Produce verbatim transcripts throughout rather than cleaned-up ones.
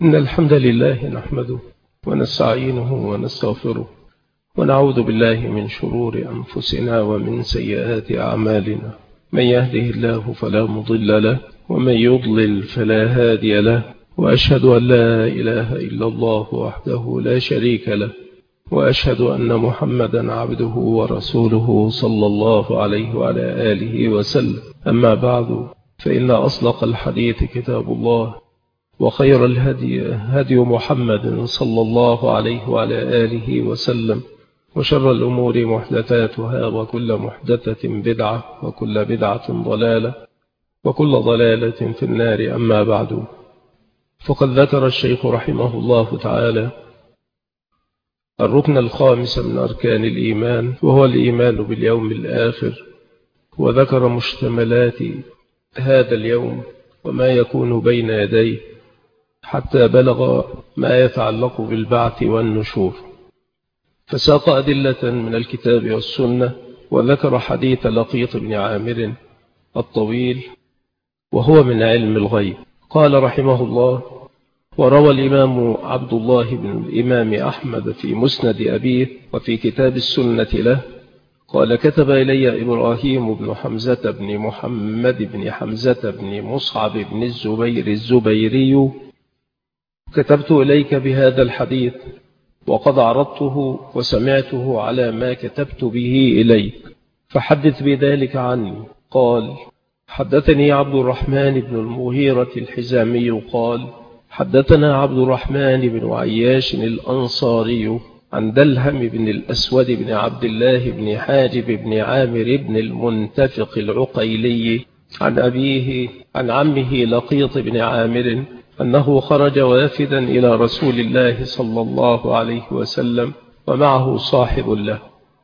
إن الحمد لله نحمده ونستعينه ونستغفره ونعوذ بالله من شرور أنفسنا ومن سيئات أعمالنا. من يهده الله فلا مضل له ومن يضلل فلا هادي له، وأشهد أن لا إله إلا الله وحده لا شريك له، وأشهد أن محمدا عبده ورسوله صلى الله عليه وعلى آله وسلم. أما بعد، فإن أصدق الحديث كتاب الله، وخير الهدي هدي محمد صلى الله عليه وعلى آله وسلم، وشر الأمور محدثاتها، وكل محدثة بدعة، وكل بدعة ضلالة، وكل ضلالة في النار. أما بعد، فقد ذكر الشيخ رحمه الله تعالى الركن الخامس من أركان الإيمان، وهو الإيمان باليوم الآخر، وذكر مشتملات هذا اليوم وما يكون بين يديه، حتى بلغ ما يتعلق بالبعث والنشور، فساق أدلة من الكتاب والسنة، وذكر حديث لقيط بن عامر الطويل، وهو من علم الغيب. قال رحمه الله: وروى الإمام عبد الله بن الإمام أحمد في مسند أبيه وفي كتاب السنة له قال: كتب إلي إبراهيم بن حمزة بن محمد بن حمزة بن مصعب بن الزبير الزبيري: كتبت إليك بهذا الحديث، وقد عرضته وسمعته على ما كتبت به إليك، فحدث بذلك عني. قال: حدثني عبد الرحمن بن المغيرة الحزامي قال: حدثنا عبد الرحمن بن عياش الأنصاري عن دلهم بن الأسود بن عبد الله بن حاجب بن عامر بن المنتفق العقيلي عن أبيه عن عمه لقيط بن عامر أنه خرج وافدا إلى رسول الله صلى الله عليه وسلم، ومعه صاحب له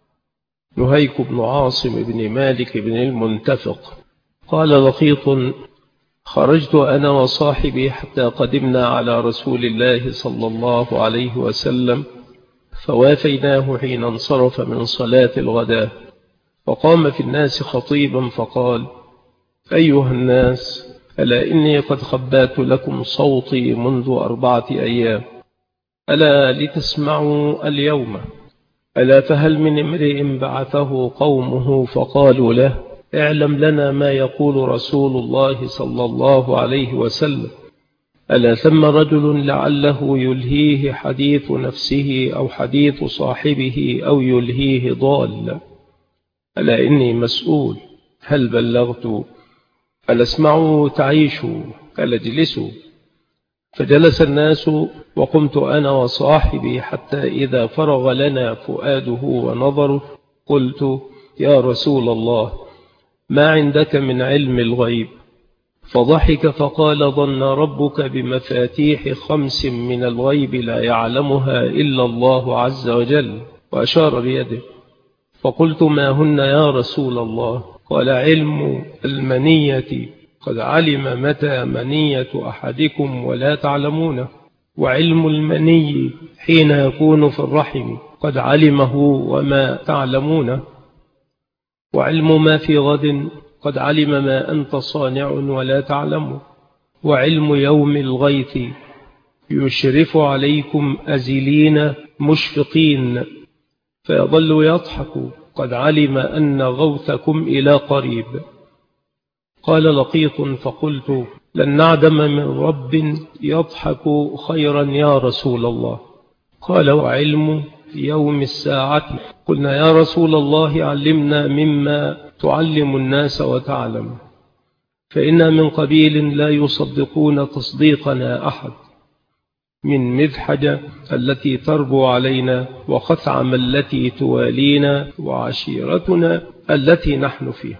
نهيك بن عاصم بن مالك بن المنتفق. قال لقيط: خرجت أنا وصاحبي حتى قدمنا على رسول الله صلى الله عليه وسلم، فوافيناه حين انصرف من صلاة الغداء، وقام في الناس خطيبا فقال: أيها الناس، ألا إني قد خبأت لكم صوتي منذ أربعة أيام، ألا لتسمعوا اليوم؟ ألا فهل من امرئ بعثه قومه فقالوا له: اعلم لنا ما يقول رسول الله صلى الله عليه وسلم، ألا ثم رجل لعله يلهيه حديث نفسه أو حديث صاحبه أو يلهيه ضال، ألا إني مسؤول، هل بلغت؟ ألا اسمعوا تعيشوا، ألا اجلسوا؟ فجلس الناس، وقمت أنا وصاحبي حتى إذا فرغ لنا فؤاده ونظره قلت: يا رسول الله، ما عندك من علم الغيب؟ فضحك فقال: ظن ربك بمفاتيح خمس من الغيب لا يعلمها إلا الله عز وجل، وأشار بيده. فقلت: ما هن يا رسول الله؟ قال: علم المنية، قد علم متى منية أحدكم ولا تعلمونه، وعلم المني حين يكون في الرحم قد علمه وما تعلمونه، وعلم ما في غد قد علم ما أنت صانع ولا تعلمه، وعلم يوم الغيث يشرف عليكم أزلين مشفقين فيظل يضحك، قد علم أن غوثكم إلى قريب. قال لقيط: فقلت: لن نعدم من رب يضحك خيرا يا رسول الله. قال: وعلم يوم الساعة. قلنا: يا رسول الله، علمنا مما تعلم الناس وتعلم، فإنا من قبيل لا يصدقون تصديقنا أحد، من مذحجة التي تربو علينا، وخثعم التي توالينا، وعشيرتنا التي نحن فيها.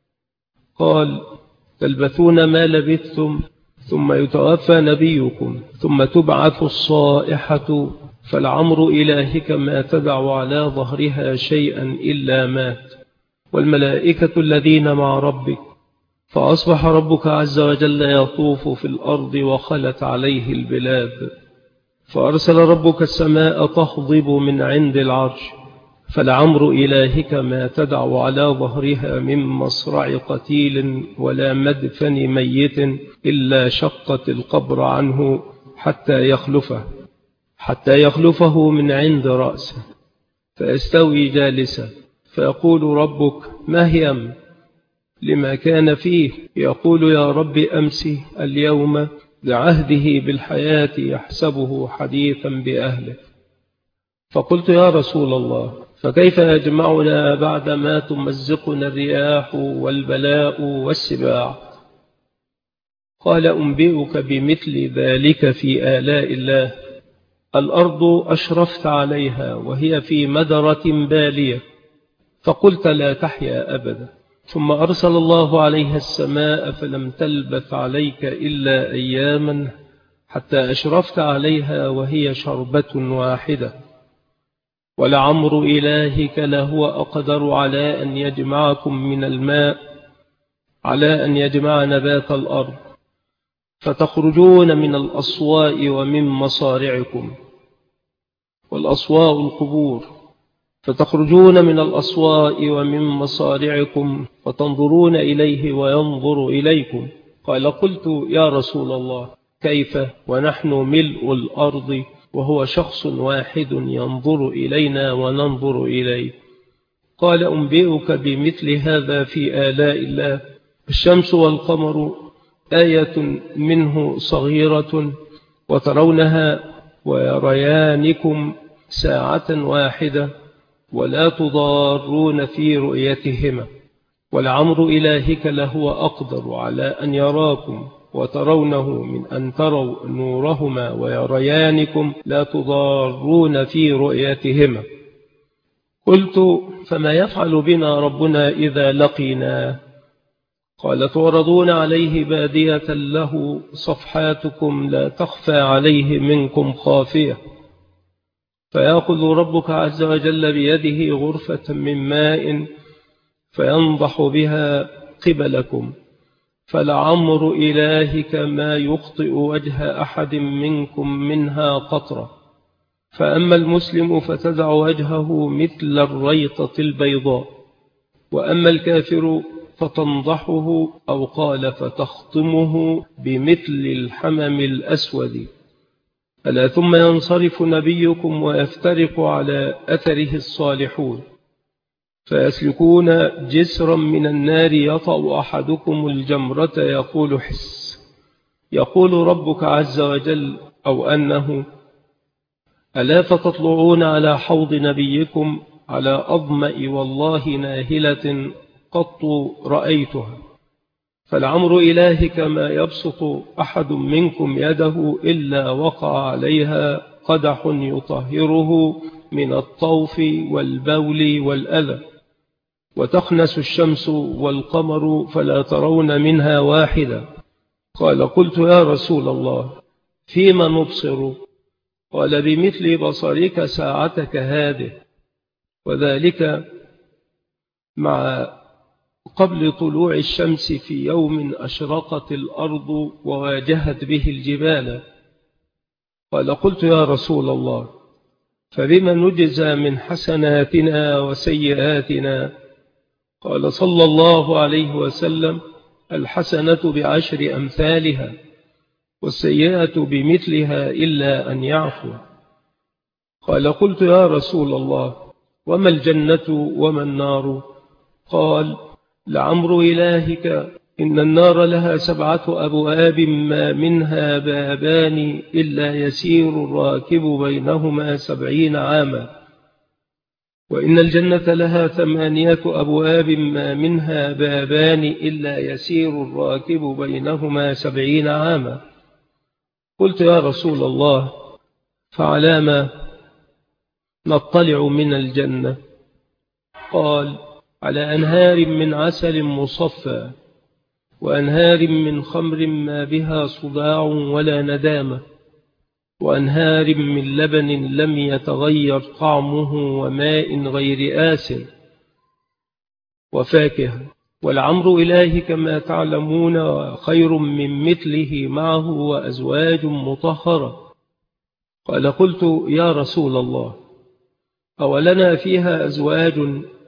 قال: تلبثون ما لبثتم، ثم يتوفى نبيكم، ثم تبعث الصائحة، فالعمر إلهك ما تدع على ظهرها شيئا إلا مات، والملائكة الذين مع ربك، فأصبح ربك عز وجل يطوف في الأرض وخلت عليه البلاد، فأرسل ربك السماء تخضب من عند العرش، فالعمر إلهك ما تدع على ظهرها من مصرع قتيل ولا مدفن ميت إلا شقت القبر عنه حتى يخلفه حتى يخلفه من عند رأسه، فيستوي جالسا، فيقول ربك مهيم لما كان فيه، يقول يا رب أمسي اليوم لعهده بالحياة يحسبه حديثا بأهله. فقلت يا رسول الله فكيف يجمعنا بعدما تمزقنا الرياح والبلاء والسباع؟ قال أنبئك بمثل ذلك في آلاء الله. الأرض أشرفت عليها وهي في مدرة بالية، فقلت لا تحيا أبدا، ثم أرسل الله عليها السماء فلم تلبث عليك إلا أياما حتى أشرفت عليها وهي شربة واحدة. ولعمر إلهك لهو أقدر على أن يجمعكم من الماء على أن يجمع نبات الأرض، فتخرجون من الأصواء ومن مصارعكم، والأصواء القبور، فتخرجون من الأصواء ومن مصارعكم فتنظرون إليه وينظر إليكم. قال قلت يا رسول الله كيف ونحن ملء الأرض وهو شخص واحد ينظر إلينا وننظر إليه؟ قال أنبئك بمثل هذا في آلاء الله. الشمس والقمر آية منه صغيرة وترونها ويريانكم ساعة واحدة ولا تضارون في رؤيتهما، ولعمر إلهك لهو أقدر على أن يراكم وترونه من أن تروا نورهما ويريانكم لا تضارون في رؤيتهما. قلت فما يفعل بنا ربنا إذا لقينا؟ قال توردون عليه بادية له صفحاتكم لا تخفى عليه منكم خافية، فيأخذ ربك عز وجل بيده غرفة من ماء فينضح بها قبلكم، فلعمر إلهك ما يخطئ وجه أحد منكم منها قطرة. فأما المسلم فتدع وجهه مثل الريطة البيضاء، وأما الكافر فتنضحه أو قال فتخطمه بمثل الحمم الأسود. ألا ثم ينصرف نبيكم ويفترق على أثره الصالحون، فيسلكون جسرا من النار يطأ أحدكم الجمرة يقول حس، يقول ربك عز وجل أو أنه ألا فتطلعون على حوض نبيكم على أظمأ والله ناهلة قط رأيتها. فالعمر إلهك ما يبسط أحد منكم يده إلا وقع عليها قدح يطهره من الطوف والبول والأذى، وتخنس الشمس والقمر فلا ترون منها واحدة. قال قلت يا رسول الله فيما نبصر؟ قال بمثل بصرك ساعتك هذه، وذلك مع قبل طلوع الشمس في يوم أشرقت الأرض وواجهت به الجبال. قال قلت يا رسول الله فبما نجزى من حسناتنا وسيئاتنا؟ قال صلى الله عليه وسلم الحسنة بعشر أمثالها والسيئة بمثلها إلا أن يعفو. قال قلت يا رسول الله وما الجنة وما النار؟ قال لعمر إلهك إن النار لها سبعة أبواب ما منها بابان إلا يسير الراكب بينهما سبعين عاما، وإن الجنة لها ثمانية أبواب ما منها بابان إلا يسير الراكب بينهما سبعين عاما. قلت يا رسول الله فعلى ما نطلع من الجنة؟ قال على أنهار من عسل مصفى وأنهار من خمر ما بها صداع ولا ندامة وأنهار من لبن لم يتغير طعمه وماء غير آسن وفاكهة. والعمر إلهك ما تعلمون خير من مثله معه وأزواج مطهرة. قال قلت يا رسول الله أولنا فيها أزواج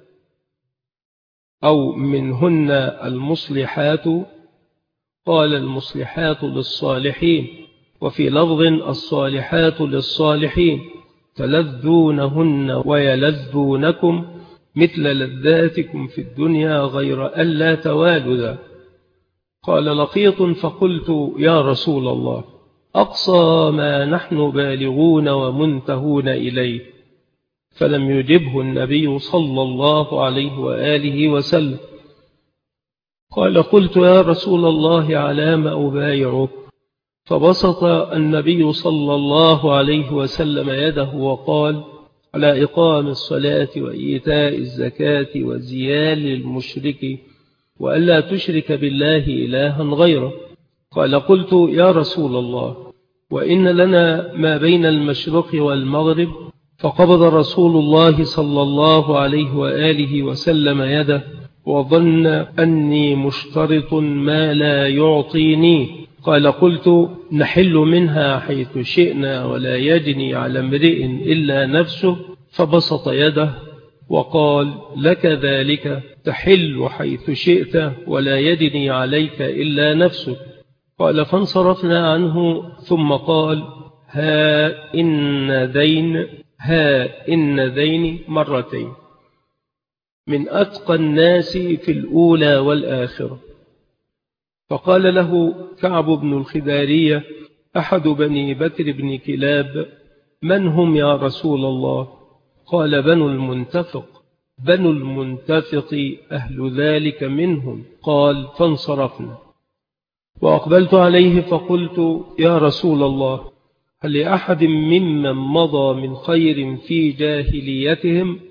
أو منهن المصلحات؟ قال المصلحات للصالحين وفي لفظ الصالحات للصالحين تلذونهن ويلذونكم مثل لذاتكم في الدنيا غير ألا توالدا. قال لقيط فقلت يا رسول الله أقصى ما نحن بالغون ومنتهون إليه، فلم يجبه النبي صلى الله عليه وآله وسلم. قال قلت يا رسول الله على ما أبايعك؟ فبسط النبي صلى الله عليه وسلم يده وقال على إقام الصلاة وإيتاء الزكاة وزيال المشرك وألا تشرك بالله إلها غيره. قال قلت يا رسول الله وإن لنا ما بين المشرق والمغرب؟ فقبض رسول الله صلى الله عليه وآله وسلم يده وظن أني مشترط ما لا يعطيني. قال قلت نحل منها حيث شئنا ولا يجني على امرئ إلا نفسه. فبسط يده وقال لك ذلك، تحل حيث شئت ولا يجني عليك إلا نفسك. قال فانصرفنا عنه ثم قال ها إن دين ها إن دين مرتين من أتقى الناس في الأولى والآخرة. فقال له كعب بن الخدارية أحد بني بكر بن كلاب من هم يا رسول الله؟ قال بنو المنتفق. بنو المنتفق أهل ذلك منهم. قال فانصرفنا. وأقبلت عليه فقلت يا رسول الله هل لأحد ممن مضى من خير في جاهليتهم؟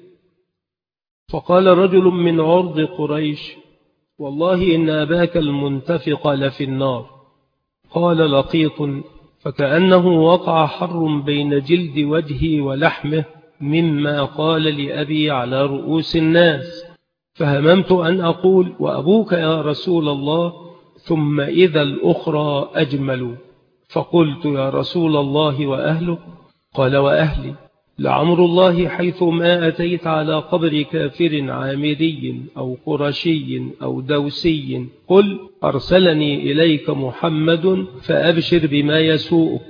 فقال رجل من عرض قريش والله إن أباك المنتفق لفي النار. قال لقيط فكأنه وقع حر بين جلد وجهي ولحمه مما قال لأبي على رؤوس الناس، فهممت أن أقول وأبوك يا رسول الله، ثم إذا الأخرى أجمل، فقلت يا رسول الله وأهله؟ قال وأهلي لعمر الله حيث ما أتيت على قبر كافر عامري أو قرشي أو دوسي قل أرسلني إليك محمد فأبشر بما يسوءك،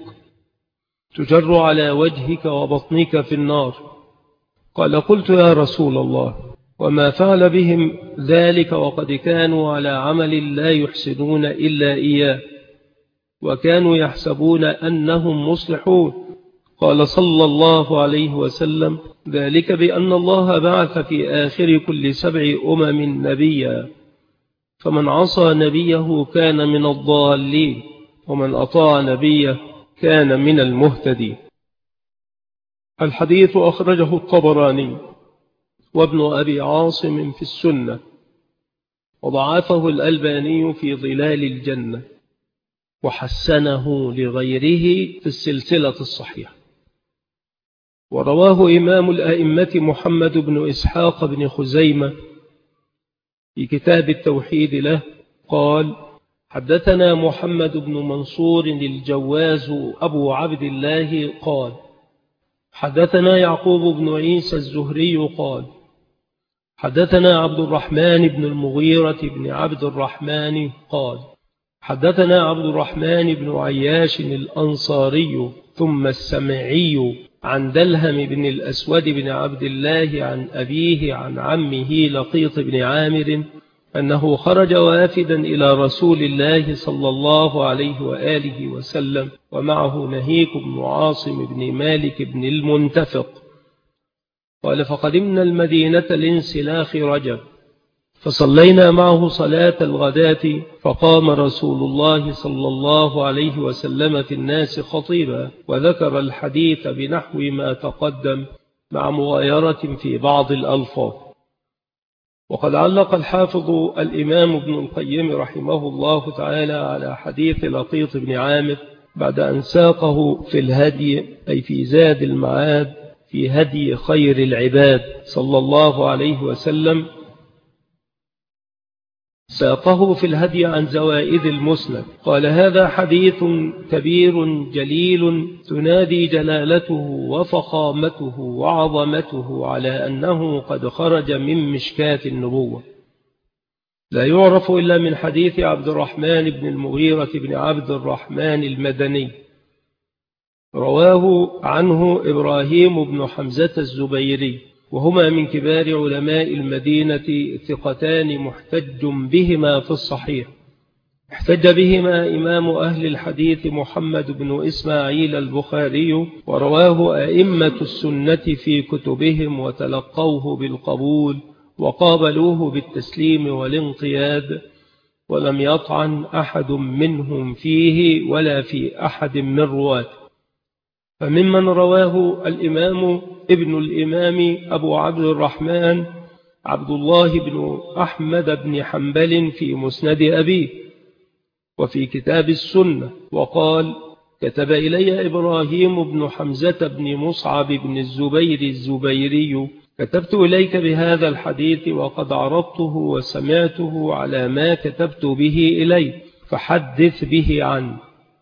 تجر على وجهك وبطنك في النار. قال قلت يا رسول الله وما فعل بهم ذلك وقد كانوا على عمل لا يحسنون إلا إياه وكانوا يحسبون أنهم مصلحون؟ قال صلى الله عليه وسلم ذلك بأن الله بعث في آخر كل سبع أمم نبيا، فمن عصى نبيه كان من الضالين ومن أطاع نبيه كان من المهتدين. الحديث أخرجه الطبراني وابن أبي عاصم في السنة، وضعفه الألباني في ظلال الجنة، وحسنه لغيره في السلسلة الصحيحة. ورواه إمام الأئمة محمد بن إسحاق بن خزيمة في كتاب التوحيد له قال حدثنا محمد بن منصور الجواز أبو عبد الله قال حدثنا يعقوب بن عيسى الزهري قال حدثنا عبد الرحمن بن المغيرة بن عبد الرحمن قال حدثنا عبد الرحمن بن عياش الأنصاري ثم السمعي عن دلهم بن الأسود بن عبد الله عن أبيه عن عمه لقيط بن عامر أنه خرج وافدا إلى رسول الله صلى الله عليه وآله وسلم ومعه نهيك بن عاصم بن مالك بن المنتفق. قال فقدمنا المدينة لانسلاخ رجب فصلينا معه صلاة الغداة، فقام رسول الله صلى الله عليه وسلم في الناس خطيبا وذكر الحديث بنحو ما تقدم مع مغايرة في بعض الألفاظ. وقد علق الحافظ الإمام ابن القيم رحمه الله تعالى على حديث لقيط بن عامر بعد أن ساقه في الهدي أي في زاد المعاد في هدي خير العباد صلى الله عليه وسلم، ساقه في الهدي عن زوائد المسند. قال هذا حديث كبير جليل تنادي جلالته وفخامته وعظمته على أنه قد خرج من مشكاة النبوة، لا يعرف إلا من حديث عبد الرحمن بن المغيرة بن عبد الرحمن المدني رواه عنه إبراهيم بن حمزة الزبيري، وهما من كبار علماء المدينة، ثقتان محتج بهما في الصحيح. احتج بهما إمام أهل الحديث محمد بن إسماعيل البخاري، ورواه أئمة السنة في كتبهم وتلقوه بالقبول وقابلوه بالتسليم والانقياد، ولم يطعن أحد منهم فيه ولا في أحد من رواته. فممن رواه الإمام ابن الإمام أبو عبد الرحمن عبد الله بن أحمد بن حنبل في مسند أبيه وفي كتاب السنة، وقال: كتب إلي إبراهيم بن حمزة بن مصعب بن الزبير الزبيري: كتبت إليك بهذا الحديث وقد عرضته وسمعته على ما كتبت به إلي، فحدث به عنه.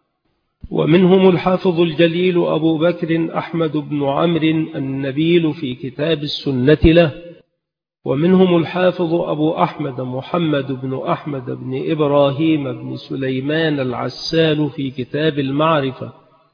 ومنهم الحافظ الجليل أبو بكر أحمد بن عمرو النبيل في كتاب السنة له، ومنهم الحافظ أبو أحمد محمد بن أحمد بن إبراهيم بن سليمان العسال في كتاب المعرفة،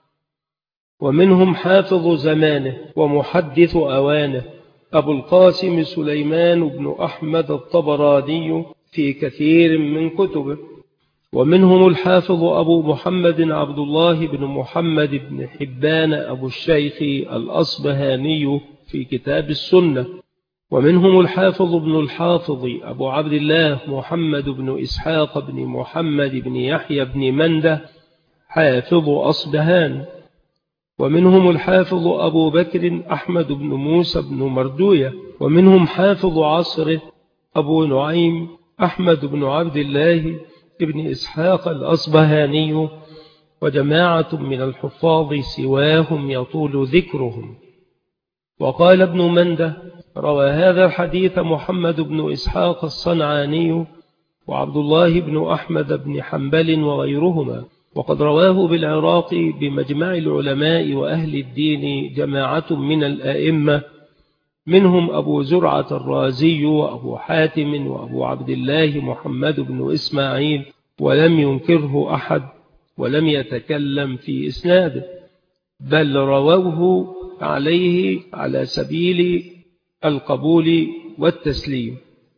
ومنهم حافظ زمانه ومحدث أوانه أبو القاسم سليمان بن أحمد الطبراني في كثير من كتبه، ومنهم الحافظ أبو محمد عبد الله بن محمد بن حبان أبو الشيخ الأصبهاني في كتاب السنة، ومنهم الحافظ بن الحافظ أبو عبد الله محمد بن إسحاق بن محمد بن يحيى بن منده حافظ أصبهان، ومنهم الحافظ أبو بكر أحمد بن موسى بن مردوية، ومنهم حافظ عصره أبو نعيم أحمد بن عبد الله ابن إسحاق الأصبهاني، وجماعة من الحفاظ سواهم يطول ذكرهم. وقال ابن منده: روى هذا الحديث محمد بن إسحاق الصنعاني وعبد الله بن أحمد بن حنبل وغيرهما، وقد رواه بالعراق بمجمع العلماء وأهل الدين جماعة من الآئمة، منهم أبو زرعة الرازي وأبو حاتم وأبو عبد الله محمد بن إسماعيل، ولم ينكره أحد ولم يتكلم في إسناده، بل رووه عليه على سبيل القبول والتسليم.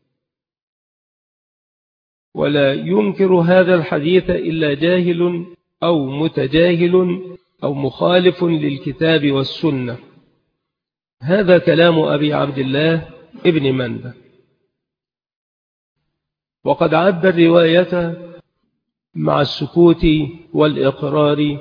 ولا ينكر هذا الحديث إلا جاهل أو متجاهل أو مخالف للكتاب والسنة. هذا كلام أبي عبد الله ابن منده. وقد عد الرواية مع السكوت والإقرار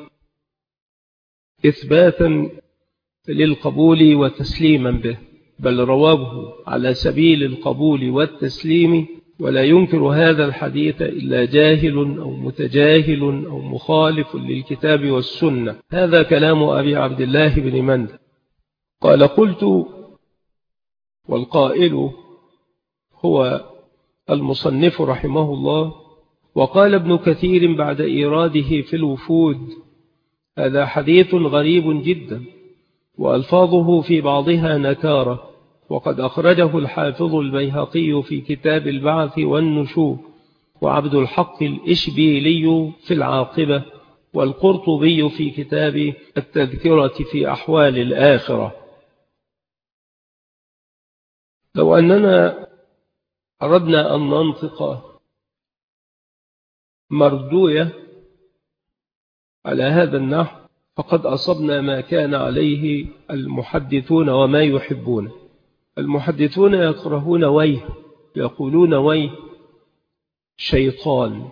إثباتا للقبول وتسليما به، بل رواه على سبيل القبول والتسليم. ولا ينكر هذا الحديث إلا جاهل أو متجاهل أو مخالف للكتاب والسنة. هذا كلام أبي عبد الله بن منده. قال: قلت، والقائل هو المصنف رحمه الله. وقال ابن كثير بعد إيراده في الوفود: هذا حديث غريب جدا، وألفاظه في بعضها نكارة، وقد أخرجه الحافظ البيهقي في كتاب البعث والنشور، وعبد الحق الإشبيلي في العاقبة، والقرطبي في كتاب التذكرة في أحوال الآخرة. لو أننا أردنا أن ننطق مردوية على هذا النحو فقد أصبنا ما كان عليه المحدثون وما يحبون. المحدثون يكرهون ويه، يقولون ويه شيطان،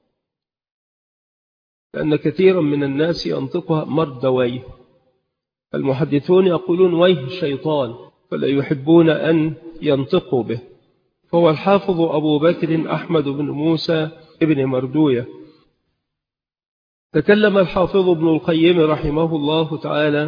لأن كثيرا من الناس ينطقها مردويه. المحدثون يقولون ويه شيطان، فلا يحبون أن ينطقوا به. فهو الحافظ أبو بكر أحمد بن موسى ابن مردوية. تكلم الحافظ ابن القيم رحمه الله تعالى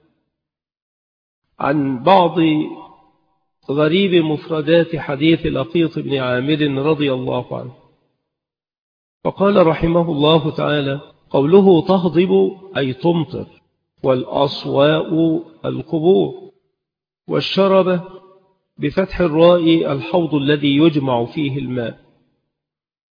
عن بعض غريب مفردات حديث لقيط بن عامر رضي الله عنه، فقال رحمه الله تعالى: قوله تهضب أي تمطر، والأصواء القبور، والشرب بفتح الراء الحوض الذي يجمع فيه الماء،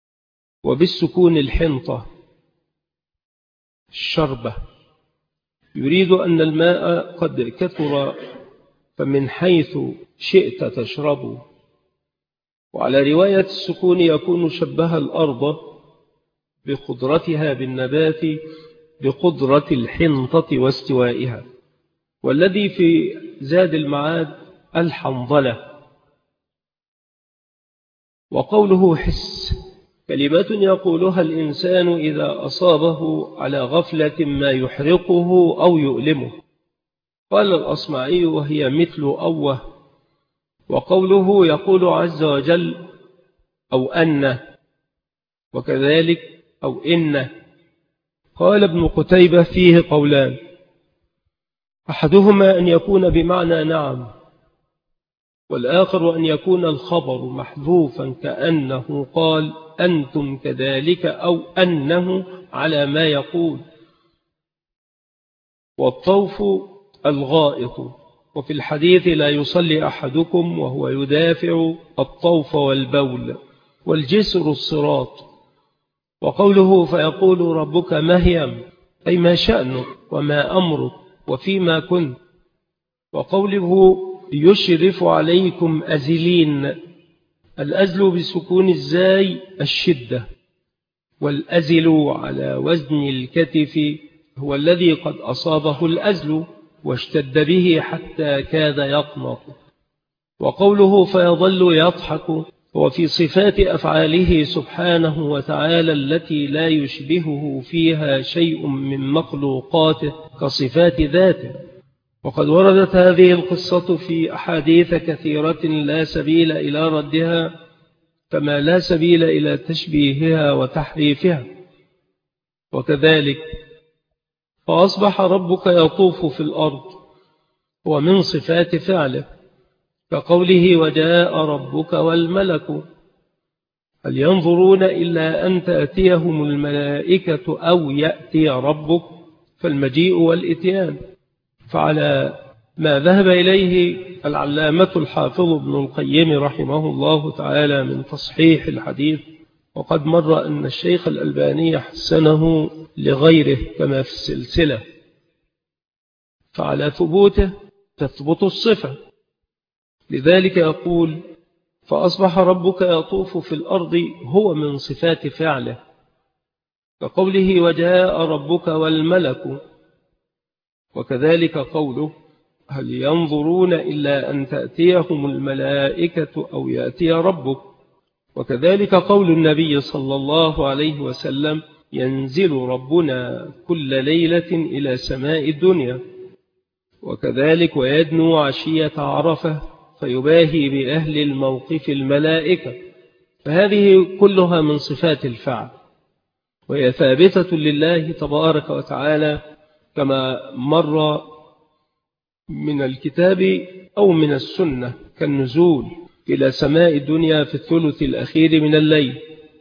وبالسكون الحنطة الشربة. يريد أن الماء قد كثر فمن حيث شئت تشربه. وعلى رواية السكون يكون شبه الأرض بقدرتها بالنبات بقدرة الحنطة واستوائها. والذي في زاد المعاد الحنظلة. وقوله حس كلمات يقولها الإنسان إذا أصابه على غفلة ما يحرقه أو يؤلمه. قال الأصمعي وهي مثل أوه. وقوله يقول عز وجل أو أن وكذلك أو إن. قال ابن قتيبة فيه قولان، أحدهما أن يكون بمعنى نعم، والآخر أن يكون الخبر محذوفا كأنه قال أنتم كذلك أو أنه على ما يقول. والطوف الغائط. وفي الحديث لا يصلي أحدكم وهو يدافع الطوف والبول. والجسر الصراط. وقوله فيقول ربك ما هي أي ما شأنك وما أمرك وفيما كنت. وقوله يشرف عليكم أزلين. الأزل بسكون الزاي الشدة. والأزل على وزن الكتف هو الذي قد أصابه الأزل واشتد به حتى كاد يقنط. وقوله فيظل يضحك هو في صفات أفعاله سبحانه وتعالى التي لا يشبهه فيها شيء من مخلوقاته كصفات ذاته. وقد وردت هذه القصة في أحاديث كثيرة لا سبيل إلى ردها، كما لا سبيل إلى تشبيهها وتحريفها. وكذلك فأصبح ربك يطوف في الأرض ومن صفات فعله، كقوله وجاء ربك والملك. هل ينظرون إلا أن تأتيهم الملائكة أو يأتي ربك؟ فالمجيء والإتيان. فعلى ما ذهب إليه العلامة الحافظ ابن القيم رحمه الله تعالى من تصحيح الحديث، وقد مر أن الشيخ الألباني حسنه لغيره كما في السلسلة، فعلى ثبوته تثبت الصفة. لذلك يقول فأصبح ربك يطوف في الأرض هو من صفات فعله، كقوله وجاء ربك والملك. وكذلك قوله هل ينظرون إلا أن تأتيهم الملائكة أو يأتي ربك. وكذلك قول النبي صلى الله عليه وسلم ينزل ربنا كل ليلة إلى سماء الدنيا. وكذلك ويدنو عشية عرفة فيباهي بأهل الموقف الملائكة. فهذه كلها من صفات الفعل، وهي ثابتة لله تبارك وتعالى كما مر من الكتاب أو من السنة، كالنزول إلى سماء الدنيا في الثلث الأخير من الليل.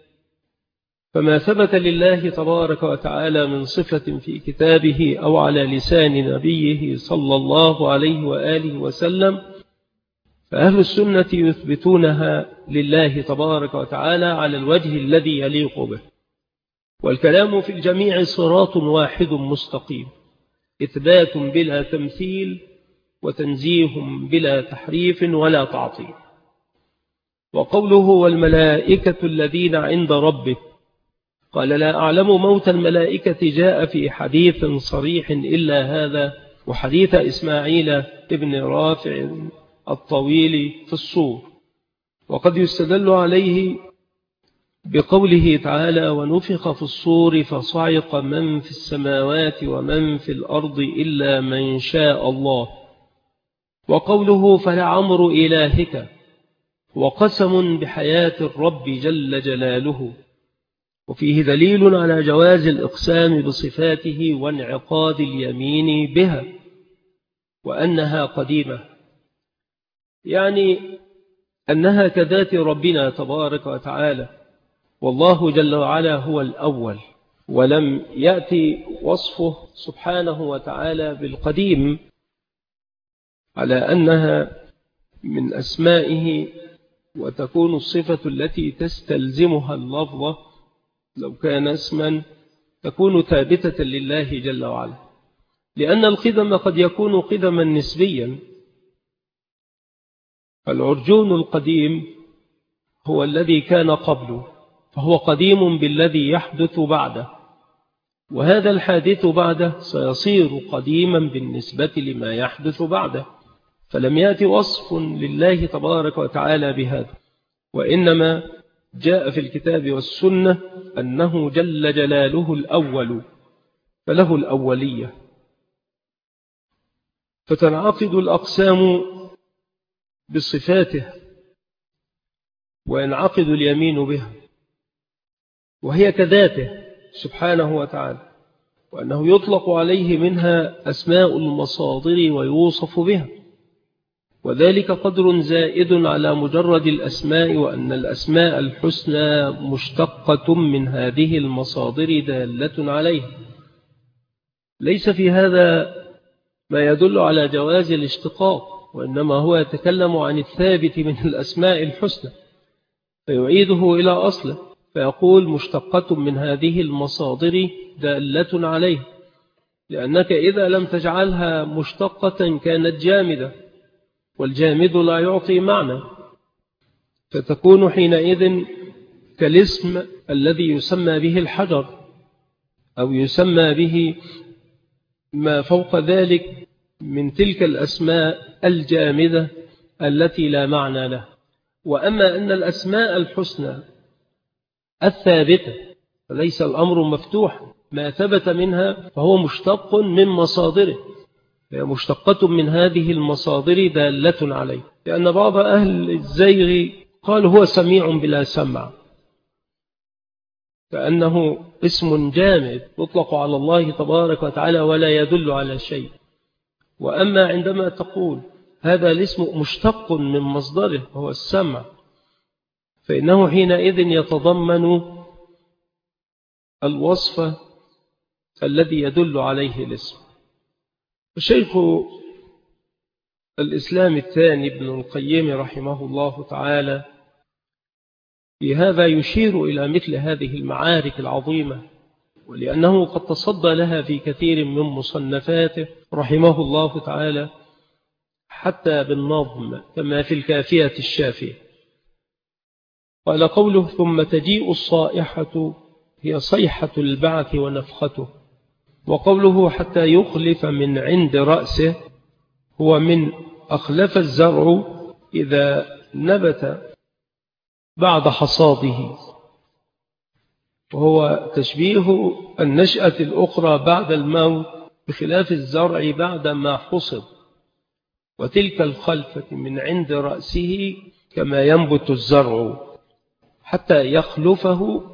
فما ثبت لله تبارك وتعالى من صفة في كتابه أو على لسان نبيه صلى الله عليه وآله وسلم، فأهل السنة يثبتونها لله تبارك وتعالى على الوجه الذي يليق به. والكلام في الجميع صراط واحد مستقيم، إثبات بلا تمثيل وتنزيه بلا تحريف ولا تعطيل. وقوله والملائكة الذين عند ربك، قال لا أعلم موت الملائكة جاء في حديث صريح إلا هذا، وحديث إسماعيل ابن رافع الطويل في الصور. وقد يستدل عليه بقوله تعالى ونفخ في الصور فصعق من في السماوات ومن في الأرض إلا من شاء الله. وقوله فلعمر إلهك، وقسم بحياة الرب جل جلاله. وفيه دليل على جواز الإقسام بصفاته وانعقاد اليمين بها، وأنها قديمة، يعني أنها كذات ربنا تبارك وتعالى. والله جل وعلا هو الأول، ولم يأتي وصفه سبحانه وتعالى بالقديم على أنها من أسمائه، وتكون الصفة التي تستلزمها اللفظة لو كان اسما تكون ثابتة لله جل وعلا. لأن القدم قد يكون قدما نسبيا. العرجون القديم هو الذي كان قبله، فهو قديم بالذي يحدث بعده، وهذا الحادث بعده سيصير قديما بالنسبة لما يحدث بعده. فلم يأتي وصف لله تبارك وتعالى بهذا، وإنما جاء في الكتاب والسنة أنه جل جلاله الأول، فله الأولية. فتنعقد الأقسام بصفاته وينعقد اليمين بها، وهي كذاته سبحانه وتعالى، وأنه يطلق عليه منها أسماء المصادر ويوصف بها، وذلك قدر زائد على مجرد الأسماء، وأن الأسماء الحسنى مشتقة من هذه المصادر دالة عليها. ليس في هذا ما يدل على جواز الاشتقاق، وإنما هو يتكلم عن الثابت من الأسماء الحسنى فيعيده إلى أصله، فيقول مشتقة من هذه المصادر دالة عليه، لأنك إذا لم تجعلها مشتقة كانت جامدة، والجامد لا يعطي معنى، فتكون حينئذ كالاسم الذي يسمى به الحجر، أو يسمى به ما فوق ذلك من تلك الأسماء الجامدة التي لا معنى له. وأما أن الأسماء الحسنى الثابتة فليس الأمر مفتوحا، ما ثبت منها فهو مشتق من مصادره، هي مشتقة من هذه المصادر دالة عليه. لأن بعض أهل الزيغ قال هو سميع بلا سمع، كأنه اسم جامد يطلق على الله تبارك وتعالى ولا يدل على شيء. وأما عندما تقول هذا الاسم مشتق من مصدره هو السمع، فإنه حينئذ يتضمن الوصف الذي يدل عليه الاسم. الشيخ الإسلام الثاني ابن القيم رحمه الله تعالى في هذا يشير إلى مثل هذه المعارك العظيمة، ولأنه قد تصدى لها في كثير من مصنفاته رحمه الله تعالى حتى بالنظم كما في الكافية الشافية. قال قوله ثم تجيء الصائحة هي صيحة البعث ونفخته، وقوله حتى يخلف من عند رأسه هو من أخلف الزرع إذا نبت بعد حصاده، وهو تشبيه النشأة الأخرى بعد الموت بخلاف الزرع بعد ما حصد، وتلك الخلفة من عند رأسه كما ينبت الزرع حتى يخلفه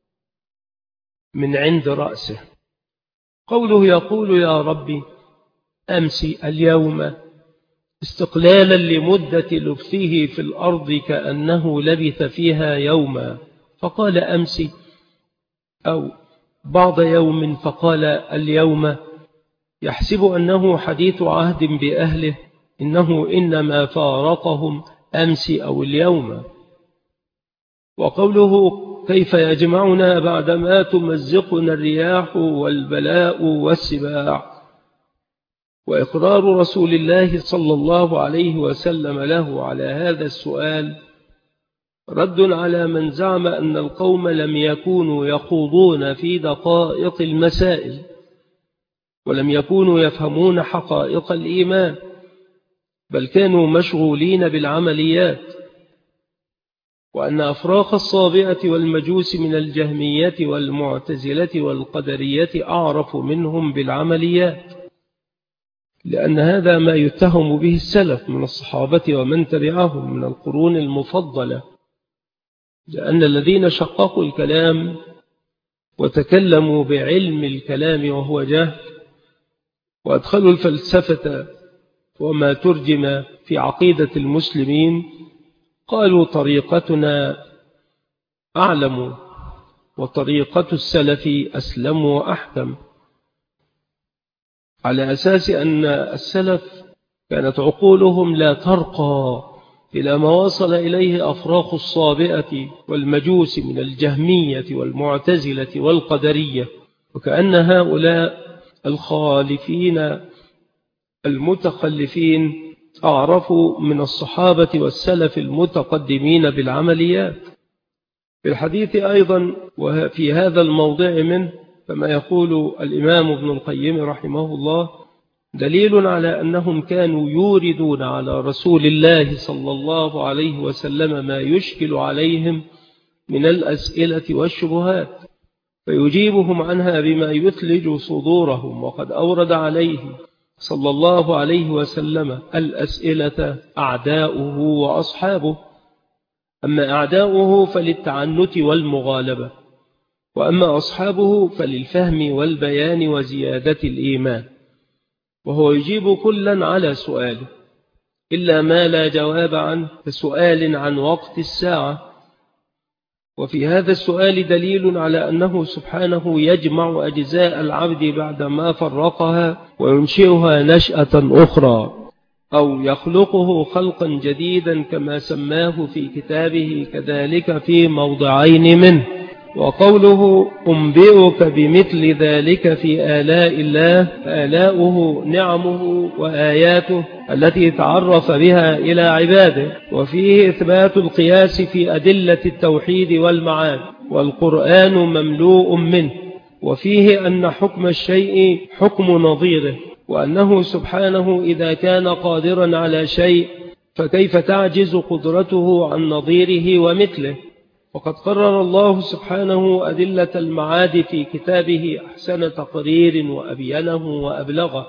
من عند رأسه. قوله يقول يا ربي أمسي اليوم استقلالا لمدة لبثه في الأرض كأنه لبث فيها يوما، فقال أمسي، أو بعض يوم فقال اليوم، يحسب أنه حديث عهد بأهله، إنه إنما فارقهم أمس أو اليوم. وقوله كيف يجمعنا بعدما تمزقنا الرياح والبلاء والسباع، وإقرار رسول الله صلى الله عليه وسلم له على هذا السؤال رد على من زعم أن القوم لم يكونوا يخوضون في دقائق المسائل، ولم يكونوا يفهمون حقائق الإيمان، بل كانوا مشغولين بالعمليات، وأن أفراق الصابئة والمجوس من الجهمية والمعتزلة والقدرية أعرف منهم بالعمليات، لأن هذا ما يتهم به السلف من الصحابة ومن تبعهم من القرون المفضلة، لأن الذين شققوا الكلام وتكلموا بعلم الكلام وهو جهل، وأدخلوا الفلسفة وما ترجم في عقيدة المسلمين، قالوا طريقتنا أعلم وطريقة السلف أسلم وأحكم، على أساس أن السلف كانت عقولهم لا ترقى إلى ما وصل إليه أفراق الصابئة والمجوس من الجهمية والمعتزلة والقدرية، وكأن هؤلاء الخالفين المتخلفين أعرفوا من الصحابة والسلف المتقدمين بالعمليات. في الحديث أيضا وفي هذا الموضع منه كما يقول الإمام ابن القيم رحمه الله دليل على أنهم كانوا يوردون على رسول الله صلى الله عليه وسلم ما يشكل عليهم من الأسئلة والشبهات فيجيبهم عنها بما يثلج صدورهم. وقد أورد عليه صلى الله عليه وسلم الأسئلة أعداؤه وأصحابه، أما أعداؤه فللتعنت والمغالبة، وأما أصحابه فللفهم والبيان وزيادة الإيمان، وهو يجيب كلا على سؤاله إلا ما لا جواب عنه كسؤال عن وقت الساعة. وفي هذا السؤال دليل على أنه سبحانه يجمع أجزاء العبد بعدما فرقها وينشئها نشأة أخرى أو يخلقه خلقا جديدا كما سماه في كتابه كذلك في موضعين منه. وقوله أنبئك بمثل ذلك في آلاء الله، آلاؤه نعمه وآياته التي تعرف بها إلى عباده، وفيه إثبات القياس في أدلة التوحيد والمعاد، والقرآن مملوء منه، وفيه أن حكم الشيء حكم نظيره، وأنه سبحانه إذا كان قادرا على شيء فكيف تعجز قدرته عن نظيره ومثله. وقد قرر الله سبحانه أدلة المعاد في كتابه أحسن تقرير وأبينه وأبلغه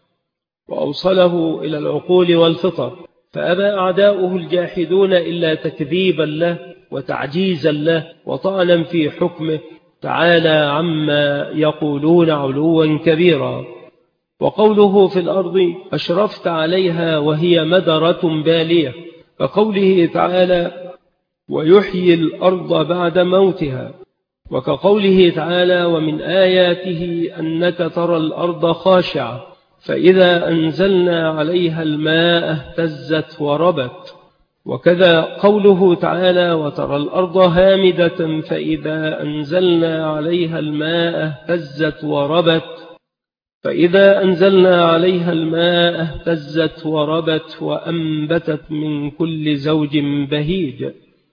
وأوصله إلى العقول والفطر، فأبى أعداؤه الجاحدون إلا تكذيبا له وتعجيزا له وطعنا في حكمه تعالى عما يقولون علوا كبيرا. وقوله في الأرض أشرفت عليها وهي مدرة بالية، فقوله تعالى ويحيي الأرض بعد موتها، وكقوله تعالى ومن آياته أنك ترى الأرض خاشعة فإذا أنزلنا عليها الماء اهتزت وربت، وكذا قوله تعالى وترى الأرض هامدة فإذا أنزلنا عليها الماء اهتزت وربت فإذا أنزلنا عليها الماء اهتزت وربت وأنبتت من كل زوج بهيج،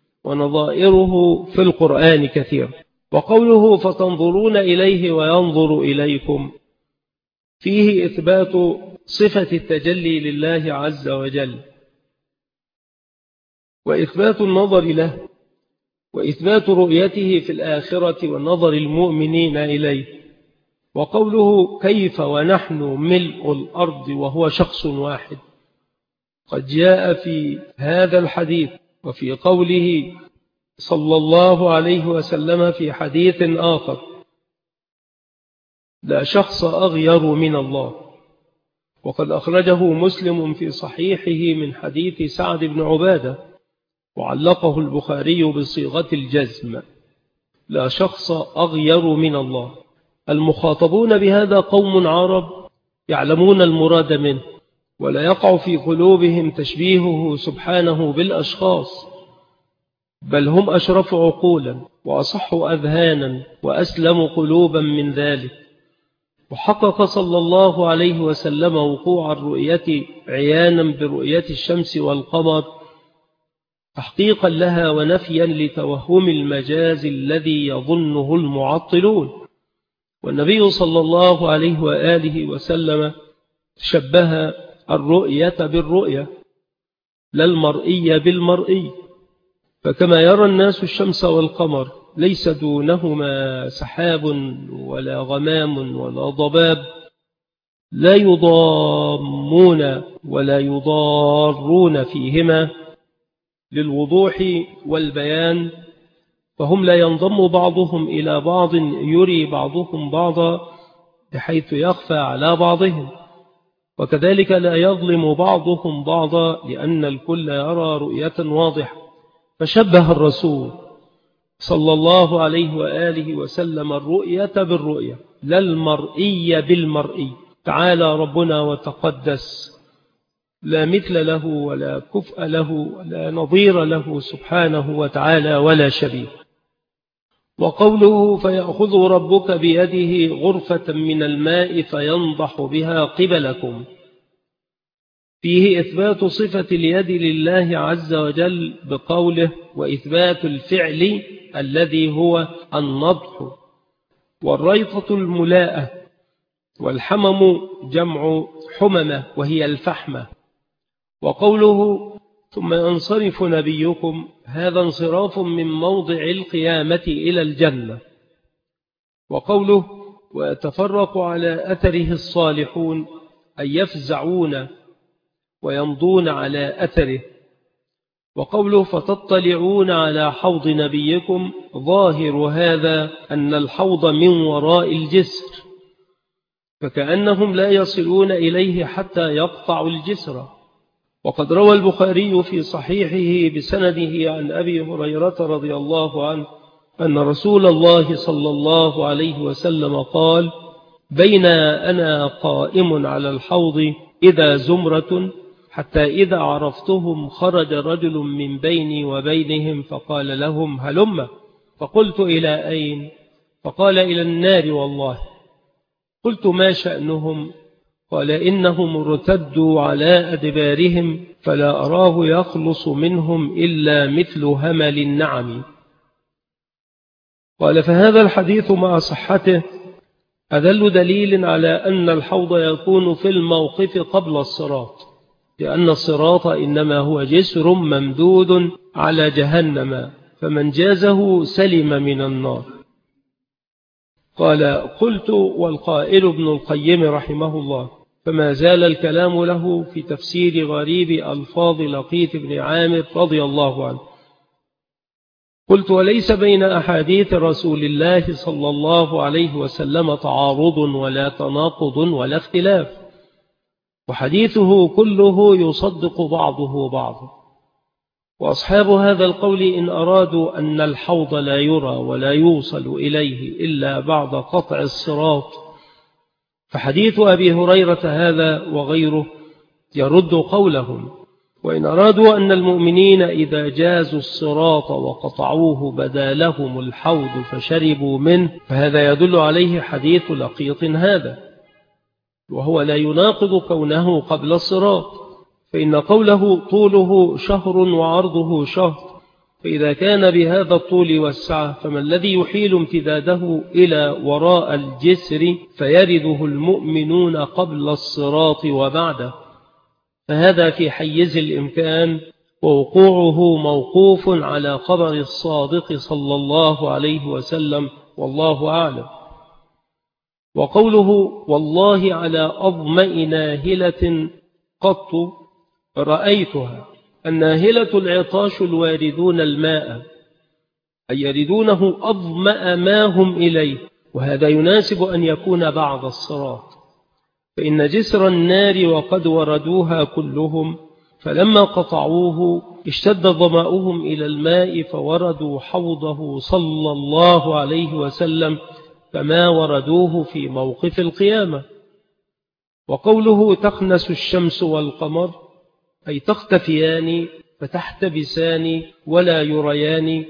ونظائره في القرآن كثير. وقوله فتنظرون إليه وينظر إليكم فيه إثبات صفة التجلي لله عز وجل، وإثبات النظر له، وإثبات رؤيته في الآخرة والنظر المؤمنين إليه. وقوله كيف ونحن ملء الأرض وهو شخص واحد قد جاء في هذا الحديث، وفي قوله صلى الله عليه وسلم في حديث آخر لا شخص أغير من الله، وقد أخرجه مسلم في صحيحه من حديث سعد بن عبادة وعلقه البخاري بصيغة الجزم لا شخص أغير من الله. المخاطبون بهذا قوم عرب يعلمون المراد منه، ولا يقع في قلوبهم تشبيهه سبحانه بالأشخاص، بل هم أشرف عقولا وأصح أذهانا وأسلم قلوبا من ذلك. وحقق صلى الله عليه وسلم وقوع الرؤية عيانا برؤية الشمس والقمر تحقيقا لها ونفيا لتوهم المجاز الذي يظنه المعطلون. والنبي صلى الله عليه وآله وسلم شبه الرؤية بالرؤية لا المرئي بالمرئي، فكما يرى الناس الشمس والقمر ليس دونهما سحاب ولا غمام ولا ضباب، لا يضامون ولا يضارون فيهما للوضوح والبيان، فهم لا ينضم بعضهم إلى بعض يري بعضهم بعضا بحيث يخفى على بعضهم، وكذلك لا يظلم بعضهم بعضا لأن الكل يرى رؤية واضحة. فشبه الرسول صلى الله عليه وآله وسلم الرؤية بالرؤية لا المرئي بالمرئي، تعالى ربنا وتقدس، لا مثل له ولا كفء له ولا نظير له سبحانه وتعالى ولا شبيه. وقوله فيأخذ ربك بيده غرفة من الماء فينضح بها قبلكم، فيه إثبات صفة اليد لله عز وجل بقوله وإثبات الفعل الذي هو النضح. والريطة الملاءة، والحمم جمع حممة وهي الفحمة. وقوله ثم ينصرف نبيكم، هذا انصراف من موضع القيامة إلى الجنة. وقوله ويتفرق على أثره الصالحون، أي يفزعون ويمضون على أثره. وقوله فتطلعون على حوض نبيكم، ظاهر هذا أن الحوض من وراء الجسر، فكأنهم لا يصلون إليه حتى يقطعوا الجسر. وقد روى البخاري في صحيحه بسنده عن أبي هريرة رضي الله عنه أن رسول الله صلى الله عليه وسلم قال بين أنا قائم على الحوض إذا زمرة حتى إذا عرفتهم خرج رجل من بيني وبينهم فقال لهم هلم، فقلت إلى أين؟ فقال إلى النار والله. قلت ما شأنهم؟ قال إنهم ارتدوا على أدبارهم فلا أراه يخلص منهم إلا مثل همل النعم. قال فهذا الحديث مع صحته أدل دليل على أن الحوض يكون في الموقف قبل الصراط، لأن الصراط إنما هو جسر ممدود على جهنم، فمن جازه سلم من النار. قال قلت والقائل ابن القيم رحمه الله، فما زال الكلام له في تفسير غريب ألفاظ لقيط بن عامر رضي الله عنه. قلت وليس بين أحاديث رسول الله صلى الله عليه وسلم تعارض ولا تناقض ولا اختلاف، وحديثه كله يصدق بعضه بعضا. وأصحاب هذا القول إن أرادوا أن الحوض لا يرى ولا يوصل إليه إلا بعد قطع الصراط، فحديث أبي هريرة هذا وغيره يرد قولهم. وإن أرادوا أن المؤمنين إذا جازوا الصراط وقطعوه بدا لهم الحوض فشربوا منه، فهذا يدل عليه حديث لقيط هذا، وهو لا يناقض كونه قبل الصراط، فإن قوله طوله شهر وعرضه شهر، فإذا كان بهذا الطول والسعة فما الذي يحيل امتداده إلى وراء الجسر فيرده المؤمنون قبل الصراط وبعده؟ فهذا في حيز الإمكان، ووقوعه موقوف على خبر الصادق صلى الله عليه وسلم، والله أعلم. وقوله والله على أظمأ ناهلة قط رأيتها، الناهلة العطاش الواردون الماء، أي يردونه أظمأ ما هم إليه، وهذا يناسب أن يكون بعد الصراط، فإن جسر النار وقد وردوها كلهم، فلما قطعوه اشتد ظمأهم إلى الماء فوردوا حوضه صلى الله عليه وسلم كما وردوه في موقف القيامة. وقوله تخنس الشمس والقمر، أي تختفيان فتحتبسان ولا يريان.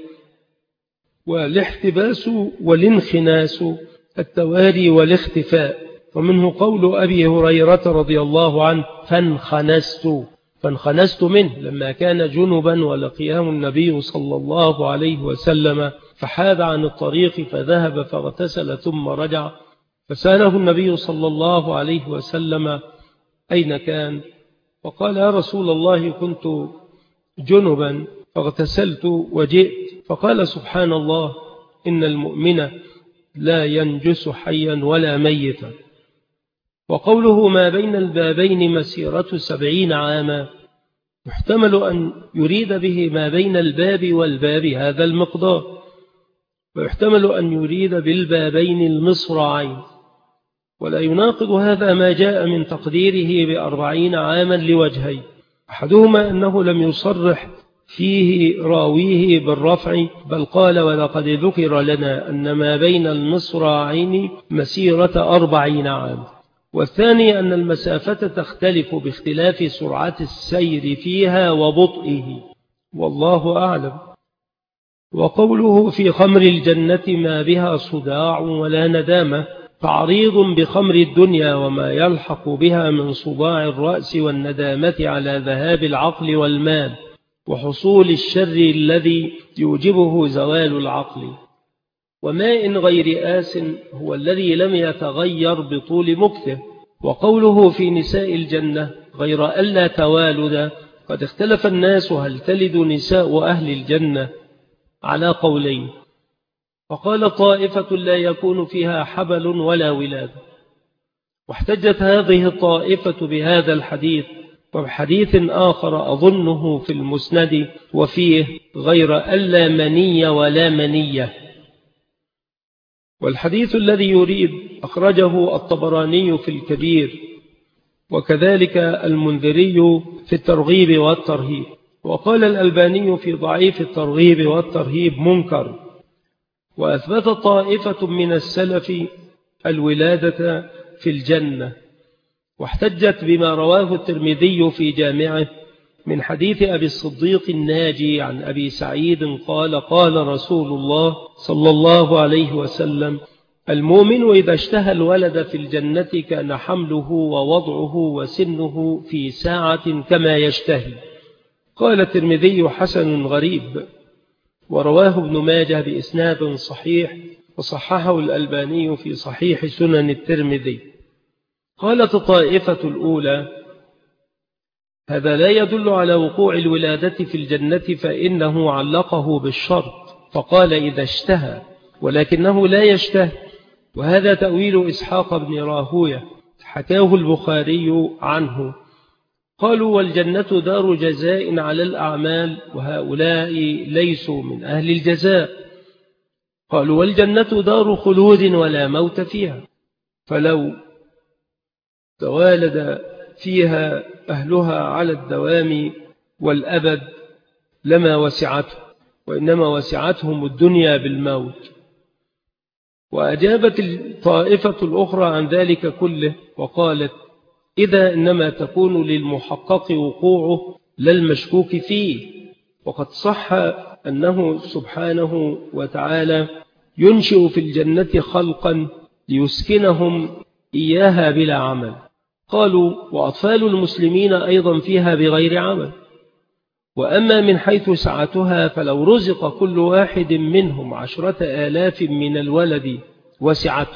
والاحتباس والانخناس التواري والاختفاء. ومنه قول أبي هريرة رضي الله عنه فانخنست فانخنست منه لما كان جنبا ولقياه النبي صلى الله عليه وسلم فحاد عن الطريق فذهب فاغتسل ثم رجع، فسأله النبي صلى الله عليه وسلم أين كان؟ فقال يا رسول الله كنت جنبا فاغتسلت وجئت. فقال سبحان الله إن المؤمن لا ينجس حيا ولا ميتا. وقوله ما بين البابين مسيرة سبعين عاما، يحتمل أن يريد به ما بين الباب والباب هذا المقدار، ويحتمل أن يريد بالبابين المصراعين، ولا يناقض هذا ما جاء من تقديره بأربعين عاما لوجهين، أحدهما أنه لم يصرح فيه راويه بالرفع، بل قال ولقد ذكر لنا أن ما بين المصراعين مسيرة أربعين عام. والثاني أن المسافة تختلف باختلاف سرعة السير فيها وبطئه، والله أعلم. وقوله في خمر الجنة ما بها صداع ولا ندامة تعريض بخمر الدنيا وما يلحق بها من صداع الرأس والندامة على ذهاب العقل والمال وحصول الشر الذي يوجبه زوال العقل. وماء غير آس هو الذي لم يتغير بطول مكثه. وقوله في نساء الجنة غير ألا توالد قد اختلف الناس هل تلد نساء أهل الجنة على قولين، فقال طائفة لا يكون فيها حبل ولا ولاد، واحتجت هذه الطائفة بهذا الحديث وبحديث آخر أظنه في المسند وفيه غير ألا مني ولا منية. والحديث الذي يريد أخرجه الطبراني في الكبير وكذلك المنذري في الترغيب والترهيب، وقال الألباني في ضعيف الترغيب والترهيب منكر. وأثبت طائفة من السلف الولادة في الجنة، واحتجت بما رواه الترمذي في جامعه من حديث أبي الصديق الناجي عن أبي سعيد قال قال رسول الله صلى الله عليه وسلم: المؤمن إذا اشتهى الولد في الجنة كان حمله ووضعه وسنه في ساعة كما يشتهي. قال الترمذي حسن غريب، ورواه ابن ماجه بإسناد صحيح وصححه الألباني في صحيح سنن الترمذي. قالت الطائفة الأولى: هذا لا يدل على وقوع الولادة في الجنة فإنه علقه بالشرط فقال إذا اشتهى، ولكنه لا يشتهي، وهذا تأويل إسحاق بن راهوية حكاه البخاري عنه. قالوا: والجنة دار جزاء على الأعمال وهؤلاء ليسوا من أهل الجزاء. قالوا: والجنة دار خلود ولا موت فيها، فلو توالد فيها أهلها على الدوام والأبد لما وسعته، وإنما وسعتهم الدنيا بالموت. وأجابت الطائفة الأخرى عن ذلك كله وقالت: إذا إنما تكون للمحقق وقوعه لا المشكوك فيه، وقد صح أنه سبحانه وتعالى ينشئ في الجنة خلقا ليسكنهم إياها بلا عمل. قالوا: وأطفال المسلمين أيضا فيها بغير عمل. وأما من حيث سعتها فلو رزق كل واحد منهم عشرة آلاف من الولد وسعته،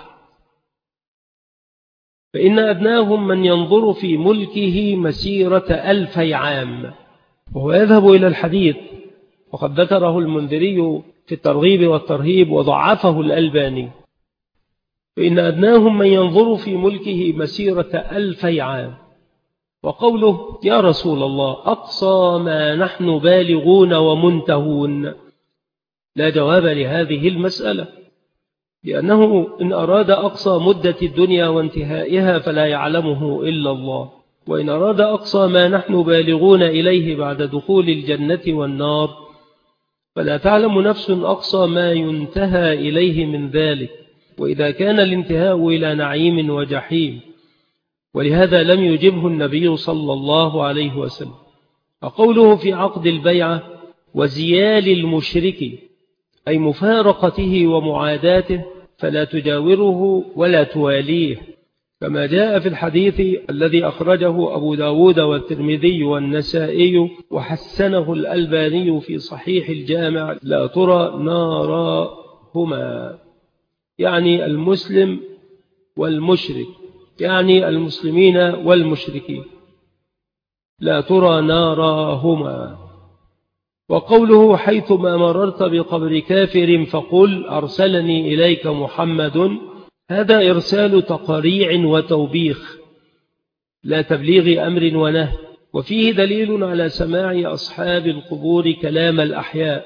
فإن أدناهم من ينظر في ملكه مسيرة ألفي عام. وهو يذهب إلى الحديث، وقد ذكره المنذري في الترغيب والترهيب وضعفه الألباني، فإن أدناهم من ينظر في ملكه مسيرة ألفي عام. وقوله: يا رسول الله أقصى ما نحن بالغون ومنتهون، لا جواب لهذه المسألة، لأنه إن أراد أقصى مدة الدنيا وانتهائها فلا يعلمه إلا الله، وإن أراد أقصى ما نحن بالغون إليه بعد دخول الجنة والنار فلا تعلم نفس أقصى ما ينتهى إليه من ذلك، وإذا كان الانتهاء إلى نعيم وجحيم. ولهذا لم يجبه النبي صلى الله عليه وسلم. وقوله في عقد البيعة: وزيال المشرك، أي مفارقته ومعاداته، فلا تجاوره ولا تواليه، كما جاء في الحديث الذي أخرجه أبو داود والترمذي والنسائي وحسنه الألباني في صحيح الجامع: لا ترى نارهما، يعني المسلم والمشرك، يعني المسلمين والمشركين، لا ترى نارهما. وقوله: حيثما مررت بقبر كافر فقل أرسلني إليك محمد، هذا إرسال تقريع وتوبيخ لا تبليغ أمر ونهي. وفيه دليل على سماع أصحاب القبور كلام الأحياء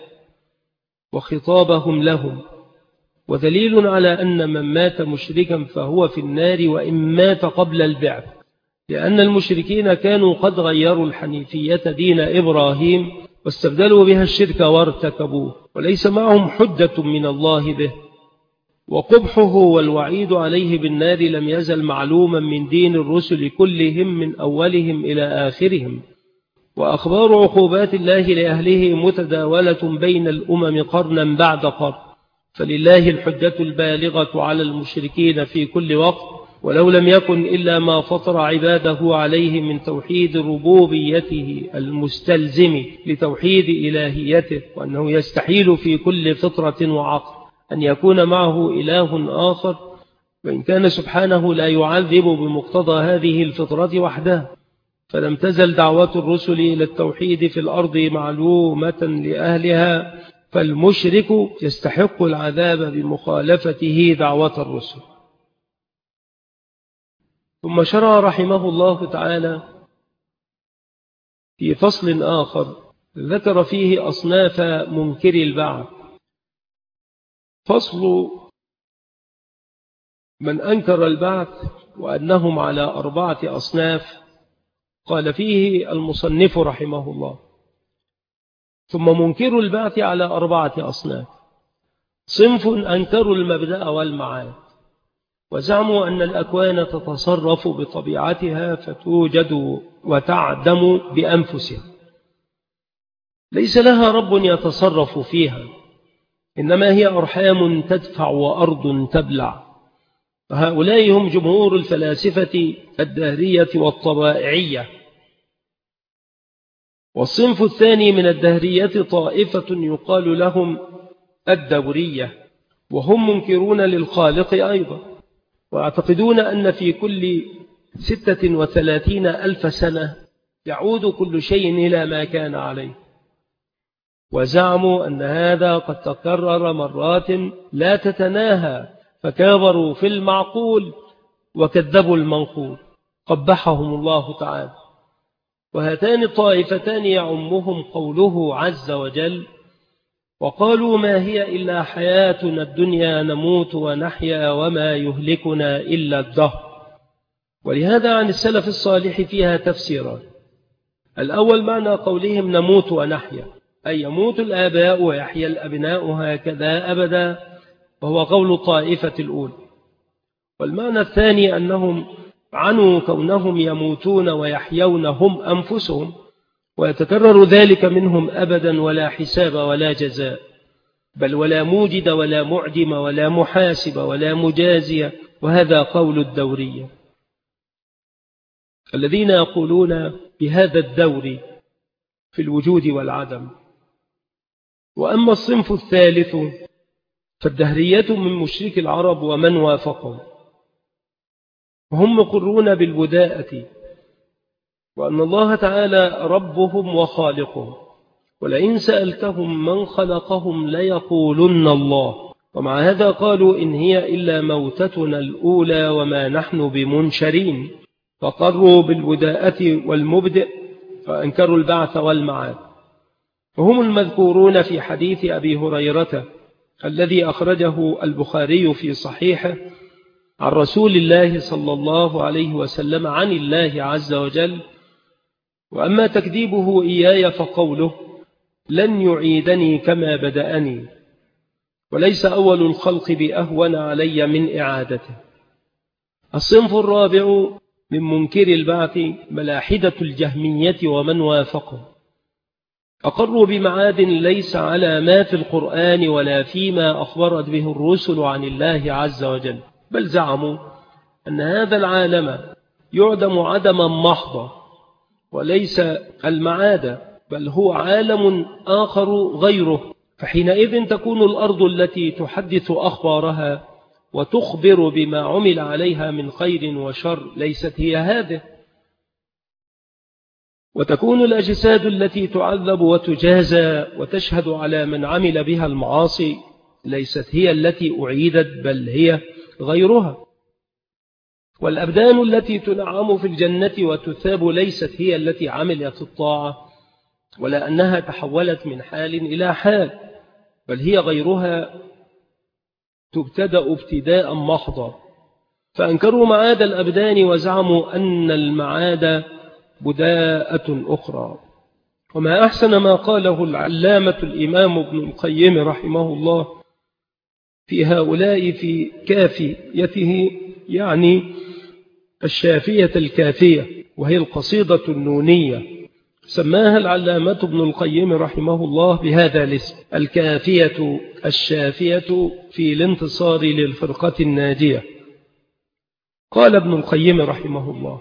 وخطابهم لهم، ودليل على أن من مات مشركا فهو في النار وإن مات قبل البعث، لأن المشركين كانوا قد غيروا الحنيفية دين إبراهيم واستبدلوا بها الشرك وارتكبوه، وليس معهم حجة من الله به. وقبحه والوعيد عليه بالنار لم يزل معلوما من دين الرسل كلهم من أولهم إلى آخرهم، وأخبار عقوبات الله لأهله متداولة بين الأمم قرنا بعد قرن، فلله الحجة البالغة على المشركين في كل وقت، ولو لم يكن إلا ما فطر عباده عليه من توحيد ربوبيته المستلزم لتوحيد إلهيته، وأنه يستحيل في كل فطرة وعقل أن يكون معه إله آخر، وإن كان سبحانه لا يعذب بمقتضى هذه الفطرة وحدها. فلم تزل دعوة الرسل إلى التوحيد في الأرض معلومة لأهلها، فالمشرك يستحق العذاب بمخالفته دعوة الرسل. ثم شرع رحمه الله تعالى في فصل آخر ذكر فيه أصناف منكر البعث. فصل من أنكر البعث وأنهم على أربعة أصناف، قال فيه المصنف رحمه الله: ثم منكر البعث على أربعة أصناف. صنف أنكروا المبدأ والمعاد، وزعموا أن الأكوان تتصرف بطبيعتها فتوجد وتعدم بأنفسها، ليس لها رب يتصرف فيها، إنما هي أرحام تدفع وأرض تبلع. فهؤلاء هم جمهور الفلاسفة الدهرية والطبائعية. والصنف الثاني من الدهرية طائفة يقال لهم الدورية، وهم منكرون للخالق أيضا، ويعتقدون أن في كل ستة وثلاثين ألف سنة يعود كل شيء إلى ما كان عليه. وزعموا أن هذا قد تكرر مرات لا تتناهى، فكابروا في المعقول وكذبوا المنقول، قبحهم الله تعالى. وهاتان الطائفتان يعمهم قوله عز وجل: وقالوا ما هي إلا حياتنا الدنيا نموت ونحيا وما يهلكنا إلا الدهر. ولهذا عن السلف الصالح فيها تفسيران: الأول معنى قولهم نموت ونحيا، أي يموت الآباء ويحيا الأبناء هكذا أبدا، وهو قول الطائفة الأولى. والمعنى الثاني أنهم عنوا كونهم يموتون ويحيون هم أنفسهم، ويتكرر ذلك منهم أبدا، ولا حساب ولا جزاء، بل ولا موجد ولا معدم ولا محاسب ولا مجازي. وهذا قول الدورية الذين يقولون بهذا الدور في الوجود والعدم. وأما الصنف الثالث فالدهرية من مشرك العرب ومن وافقهم، وهم مقرون بالبداءة، وأن الله تعالى ربهم وخالقهم، ولئن سألتهم من خلقهم ليقولن الله. ومع هذا قالوا إن هي إلا موتتنا الأولى وما نحن بمنشرين، فقروا بالبداءة والمبدئ، فأنكروا البعث والمعاد. وهم المذكورون في حديث أبي هريرة الذي أخرجه البخاري في صحيحه عن رسول الله صلى الله عليه وسلم عن الله عز وجل: وأما تكذيبه إياي فقوله لن يعيدني كما بدأني، وليس أول الخلق بأهون علي من إعادته. الصنف الرابع من منكر البعث ملاحدة الجهمية ومن وافقه، أقروا بمعاد ليس على ما في القرآن ولا فيما أخبرت به الرسل عن الله عز وجل، بل زعموا أن هذا العالم يعدم عدما محضا، وليس المعاد بل هو عالم آخر غيره. فحينئذ تكون الأرض التي تحدث أخبارها وتخبر بما عمل عليها من خير وشر ليست هي هذه، وتكون الأجساد التي تعذب وتجازى وتشهد على من عمل بها المعاصي ليست هي التي أعيدت بل هي غيرها، والأبدان التي تنعم في الجنة وتثاب ليست هي التي عملت الطاعة، ولا أنها تحولت من حال إلى حال، بل هي غيرها تبتدأ ابتداء محضا. فأنكروا معاد الأبدان وزعموا أن المعاد بداءة أخرى. وما أحسن ما قاله العلامة الإمام ابن القيم رحمه الله في هؤلاء في كافيته، يعني الشافية الكافية، وهي القصيدة النونية سماها العلامة ابن القيم رحمه الله بهذا الاسم: الكافية الشافية في الانتصار للفرقة الناجية. قال ابن القيم رحمه الله: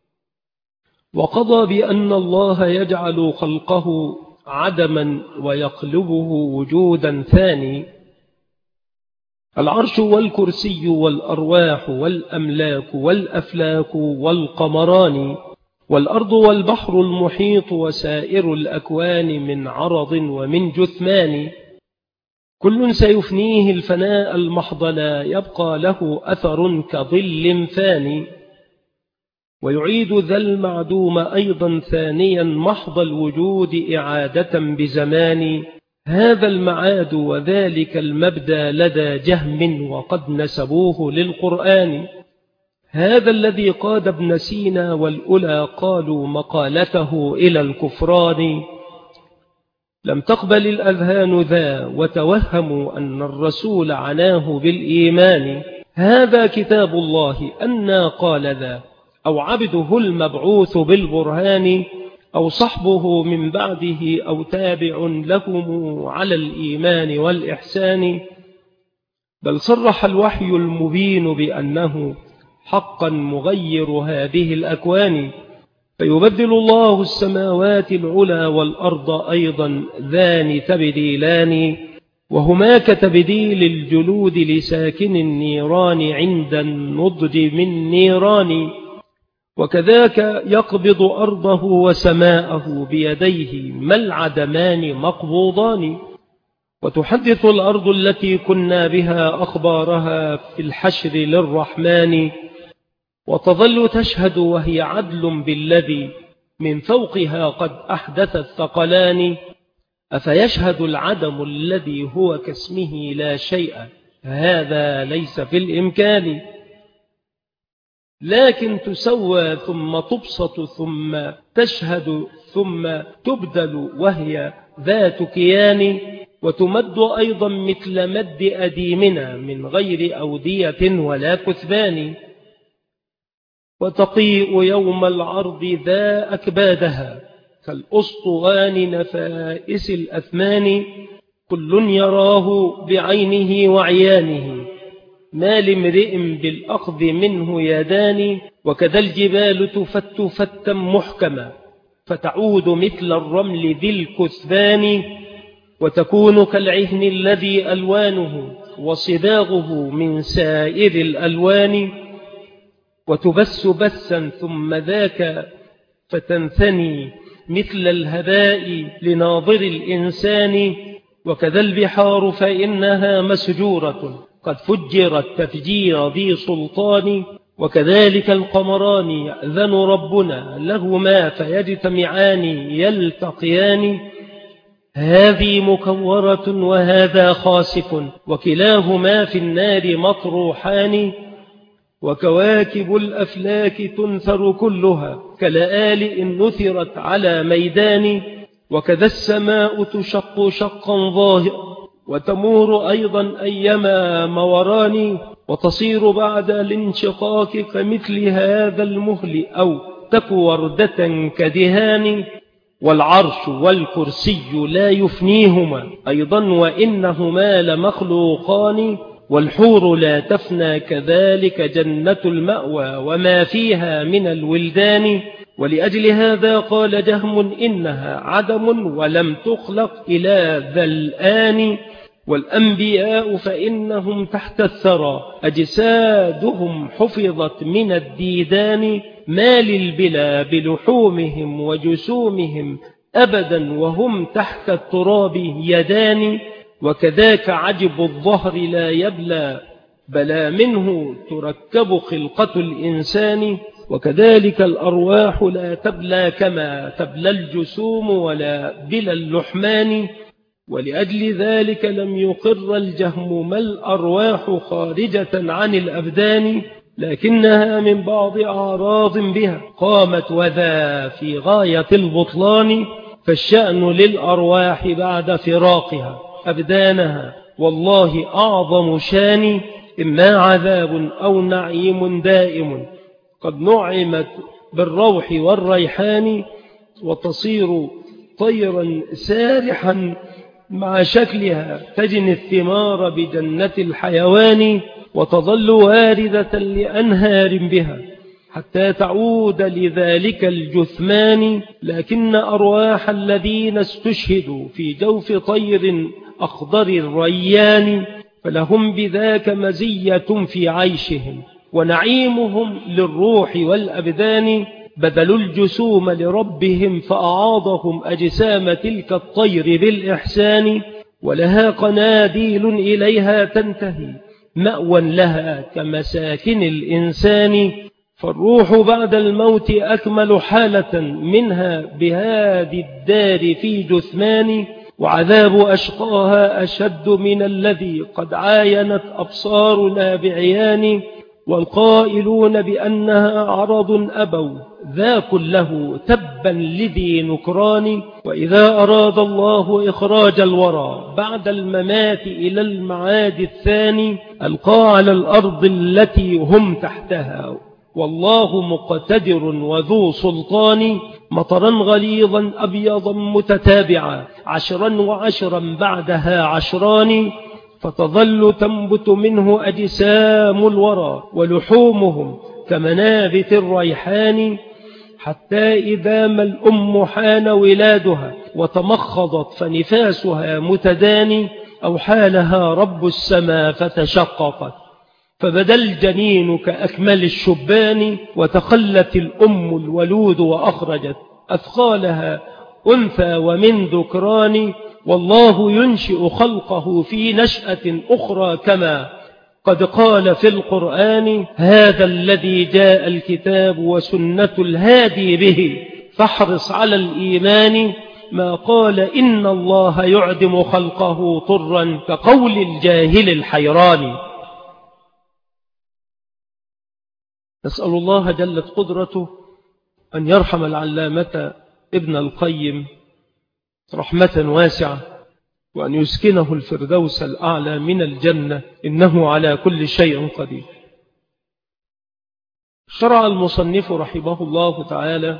وقضى بأن الله يجعل خلقه عدما ويقلبه وجودا ثاني. العرش والكرسي والأرواح والأملاك والأفلاك والقمران والأرض والبحر المحيط وسائر الأكوان من عرض ومن جثمان، كل سيفنيه الفناء المحض لا يبقى له أثر كظل فاني، ويعيد ذا المعدوم أيضا ثانيا محض الوجود إعادة بزمان. هذا المعاد وذلك المبدى لدى جهم وقد نسبوه للقرآن. هذا الذي قاد ابن سينا والأولى قالوا مقالته إلى الكفران. لم تقبل الأذهان ذا وتوهموا أن الرسول عناه بالإيمان. هذا كتاب الله أنى قال ذا، أو عبده المبعوث بالبرهان، أو صحبه من بعده، أو تابع لهم على الإيمان والإحسان. بل صرح الوحي المبين بأنه حقا مغير هذه الأكوان، فيبدل الله السماوات العلا والأرض أيضا ذان تبديلان، وهما كتبديل الجلود لساكن النيران عند النضج من نيران. وكذاك يقبض أرضه وسماءه بيديه ما العدمان مقبوضان. وتحدث الأرض التي كنا بها أخبارها في الحشر للرحمن، وتظل تشهد وهي عدل بالذي من فوقها قد أحدث الثقلان. أفيشهد العدم الذي هو كاسمه لا شيء؟ هذا ليس في الإمكان. لكن تسوى ثم تبسط ثم تشهد ثم تبدل وهي ذات كيان، وتمد أيضا مثل مد أديمنا من غير أودية ولا كثبان. وتقيء يوم العرض ذا أكبادها كالأسطوان نفائس الأثمان، كل يراه بعينه وعيانه ما لامرئ بالأخذ منه يدان. وكذا الجبال تفت فتا محكما فتعود مثل الرمل ذي الكثبان، وتكون كالعهن الذي ألوانه وصباغه من سائر الألوان. وتبس بسا ثم ذاك فتنثني مثل الهباء لناظر الإنسان. وكذا البحار فإنها مسجورة قد فجرت تفجير ذي سلطان. وكذلك القمران يأذن ربنا لهما فيجتمعان يلتقيان. هذه مكورة وهذا خاسف وكلاهما في النار مطروحان. وكواكب الأفلاك تنثر كلها كلآلئ نثرت على ميدان. وكذا السماء تشق شقا ظاهرا وتمور أيضا أيما موران، وتصير بعد الانشقاق كمثل هذا المهل أو تك وردة كدهان. والعرش والكرسي لا يفنيهما أيضا وإنهما لمخلوقان. والحور لا تفنى كذلك جنة المأوى وما فيها من الولدان. ولأجل هذا قال جهم إنها عدم ولم تخلق إلى ذا الآن. والأنبياء فإنهم تحت الثرى أجسادهم حفظت من الديدان. ما للبلا بلحومهم وجسومهم أبدا وهم تحت التراب يدان. وكذاك عجب الظهر لا يبلى بلا منه تركب خلقة الإنسان. وكذلك الأرواح لا تبلى كما تبلى الجسوم ولا بلا اللحمان. ولأجل ذلك لم يقر الجهم ما الأرواح خارجة عن الأبدان، لكنها من بعض أعراض بها قامت وذا في غاية البطلان. فالشأن للأرواح بعد فراقها أبدانها والله أعظم شان. إما عذاب أو نعيم دائم قد نعمت بالروح والريحان، وتصير طيرا سارحا مع شكلها، تجني الثمار بجنة الحيوان، وتظل واردة لأنهار بها حتى تعود لذلك الجثمان. لكن أرواح الذين استشهدوا في جوف طير أخضر الريان فلهم بذاك مزية في عيشهم، ونعيمهم للروح والأبدان. بذلوا الجسوم لربهم فأعاضهم أجسام تلك الطير بالإحسان، ولها قناديل إليها تنتهي مأوى لها كمساكن الإنسان. فالروح بعد الموت أكمل حالة منها بهذه الدار في جثمان، وعذاب أشقاها أشد من الذي قد عاينت أبصارنا بعيان. والقائلون بأنها عرض أبوا ذا كله تبا لذي نكران. وإذا أراد الله إخراج الورى بعد الممات إلى المعاد الثاني ألقى على الأرض التي هم تحتها، والله مقتدر وذو سلطان، مطرا غليظا أبيضا متتابعا عشرا وعشرا بعدها عشران. فتظل تنبت منه أجسام الورى ولحومهم كمنابت الريحان، حتى إذا ما الأم حان ولادها وتمخضت فنفاسها متداني أوحى لها رب السماء فتشققت فبدا الجنين كأكمل الشبان، وتخلت الأم الولود وأخرجت أثقالها أنثى ومن ذكران. والله ينشئ خلقه في نشأة أخرى كما قد قال في القرآن هذا الذي جاء الكتاب وسنة الهادي به فاحرص على الإيمان. ما قال إن الله يعدم خلقه طرا كقول الجاهل الحيران. نسأل الله جلت قدرته أن يرحم العلامة ابن القيم رحمة واسعة، وأن يسكنه الفردوس الأعلى من الجنة، إنه على كل شيء قدير. شرع المصنف رحمه الله تعالى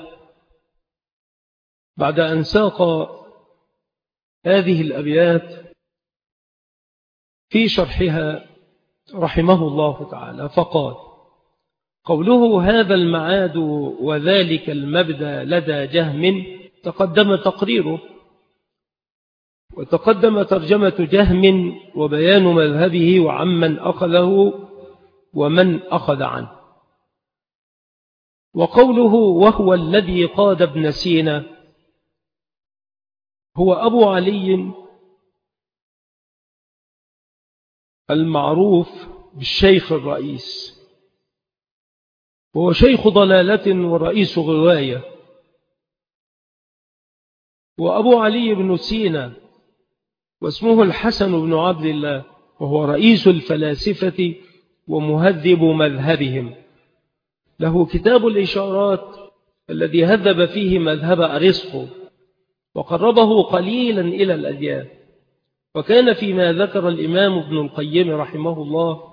بعد أن ساق هذه الأبيات في شرحها رحمه الله تعالى فقال: قوله هذا المعاد وذلك المبدأ لدى جهم تقدم تقريره، وتقدم ترجمة جهم وبيان مذهبه وعمن أخذه ومن أخذ عنه. وقوله وهو الذي قاد ابن سينا هو أبو علي المعروف بالشيخ الرئيس، وهو شيخ ضلالة ورئيس غواية. وأبو علي بن سينا واسمه الحسن بن عبد الله، وهو رئيس الفلاسفة ومهذب مذهبهم. له كتاب الإشارات الذي هذب فيه مذهب أرسطو وقربه قليلا إلى الأديان. وكان فيما ذكر الإمام ابن القيم رحمه الله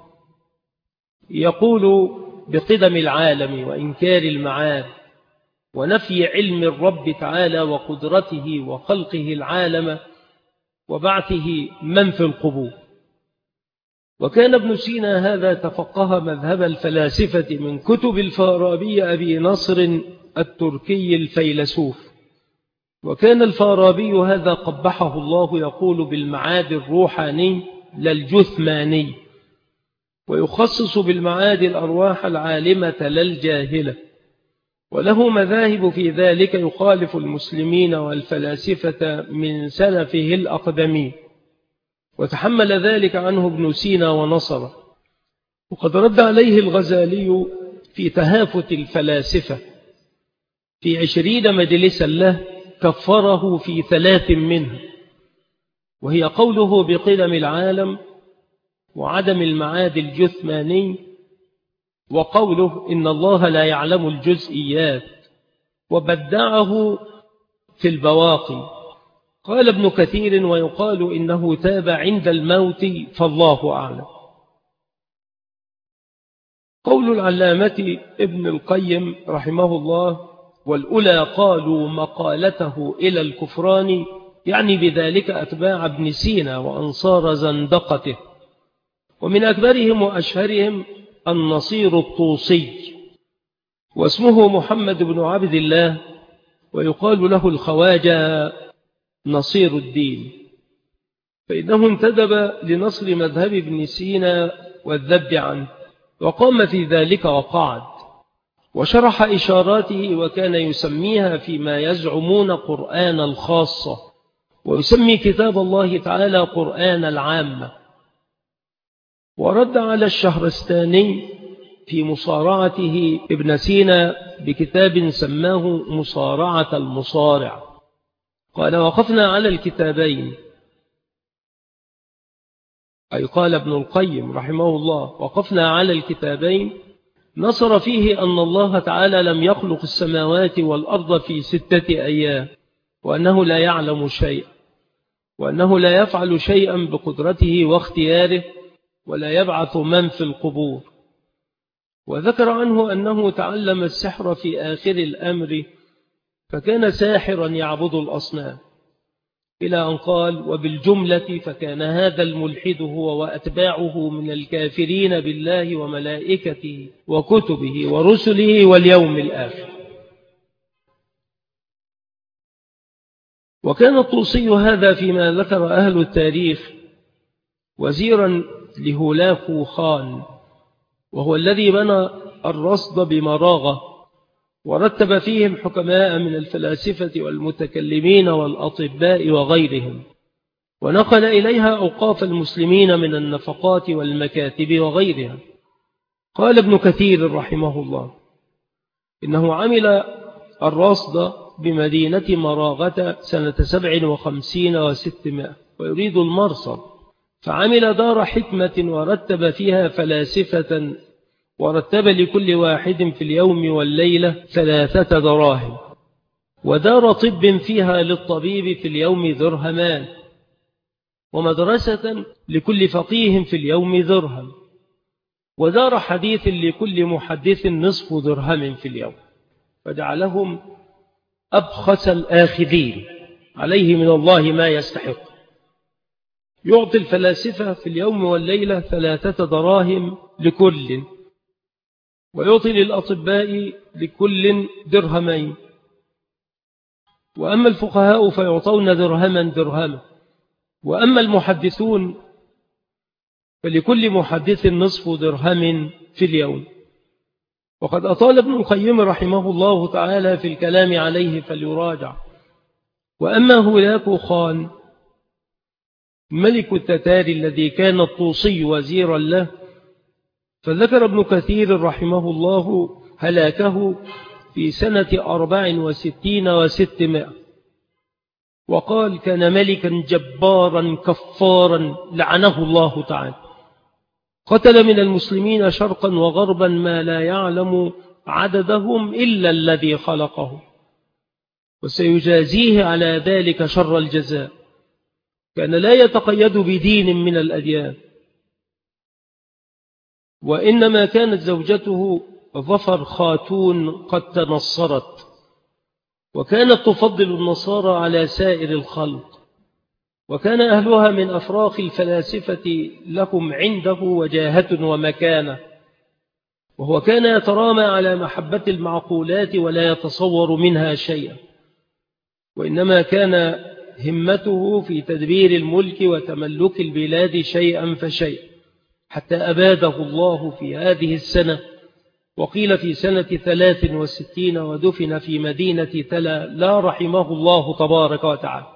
يقول بقدم العالم وإنكار المعاد ونفي علم الرب تعالى وقدرته وخلقه العالم وبعثه من في القبور. وكان ابن سينا هذا تفقه مذهب الفلاسفة من كتب الفارابي أبي نصر التركي الفيلسوف. وكان الفارابي هذا قبحه الله يقول بالمعاد الروحاني للجثماني، ويخصص بالمعاد الأرواح العالمة للجاهلة، وله مذاهب في ذلك يخالف المسلمين والفلاسفة من سلفه الأقدمين، وتحمل ذلك عنه ابن سينا ونصره. وقد رد عليه الغزالي في تهافت الفلاسفة في عشرين مجلسا له كفره في ثلاث منه، وهي قوله بقدم العالم وعدم المعاد الجثماني، وقوله إن الله لا يعلم الجزئيات، وبدعه في البواقي. قال ابن كثير ويقال إنه تاب عند الموت فالله أعلم. قول العلامة ابن القيم رحمه الله والأولى قالوا مقالته إلى الكفران، يعني بذلك أتباع ابن سينا وأنصار زندقته. ومن أكبرهم وأشهرهم النصير الطوسي، واسمه محمد بن عبد الله، ويقال له الخواجة نصير الدين، فإنه انتدب لنصر مذهب ابن سينا والذب عنه، وقام في ذلك وقعد، وشرح إشاراته، وكان يسميها فيما يزعمون قرآن الخاصة، ويسمي كتاب الله تعالى قرآن العامة. ورد على الشهرستاني في مصارعته ابن سينا بكتاب سماه مصارعة المصارع، قال: وقفنا على الكتابين، أي قال ابن القيم رحمه الله: وقفنا على الكتابين نصر فيه أن الله تعالى لم يخلق السماوات والأرض في ستة أيام، وأنه لا يعلم شيء، وأنه لا يفعل شيئا بقدرته واختياره، ولا يبعث من في القبور. وذكر عنه أنه تعلم السحر في آخر الأمر، فكان ساحرا يعبد الأصنام، إلى أن قال: وبالجملة فكان هذا الملحد هو وأتباعه من الكافرين بالله وملائكته وكتبه ورسله واليوم الآخر. وكان الطوسي هذا فيما ذكر أهل التاريخ وزيرا لهولاكو خان، وهو الذي بنى الرصد بمراغة، ورتب فيهم حكماء من الفلاسفة والمتكلمين والأطباء وغيرهم، ونقل إليها أوقاف المسلمين من النفقات والمكاتب وغيرها. قال ابن كثير رحمه الله: إنه عمل الرصد بمدينة مراغة سنة سبع وخمسين وستمائة، ويريد المرصد، فعمل دار حكمة ورتب فيها فلاسفة، ورتب لكل واحد في اليوم والليلة ثلاثة دراهم، ودار طب فيها للطبيب في اليوم درهمان، ومدرسة لكل فقيه في اليوم درهم، ودار حديث لكل محدث نصف درهم في اليوم، فجعلهم أبخس الآخذين عليه من الله ما يستحق. يعطي الفلاسفة في اليوم والليلة ثلاثة دراهم لكل، ويعطي للأطباء لكل درهمين، وأما الفقهاء فيعطون درهما درهما، وأما المحدثون فلكل محدث نصف درهم في اليوم. وقد أطال ابن القيم رحمه الله تعالى في الكلام عليه فليراجع. وأما هولاكو خان ملك التتار الذي كان الطوسي وزيرا له، فذكر ابن كثير رحمه الله هلاكه في سنة أربع وستين وستمائة، وقال: كان ملكا جبارا كفارا لعنه الله تعالى، قتل من المسلمين شرقا وغربا ما لا يعلم عددهم إلا الذي خلقه، وسيجازيه على ذلك شر الجزاء. كان لا يتقيد بدين من الأديان، وإنما كانت زوجته ظفر خاتون قد تنصرت، وكانت تفضل النصارى على سائر الخلق، وكان أهلها من أفراخ الفلاسفة لهم عنده وجاهة ومكانة، وهو كان يترامى على محبة المعقولات ولا يتصور منها شيئا، وإنما كان همته في تدبير الملك وتملك البلاد شيئا فشيئا، حتى أباده الله في هذه السنة، وقيل في سنة ثلاث وستين، ودفن في مدينة تلا لا رحمه الله تبارك وتعالى.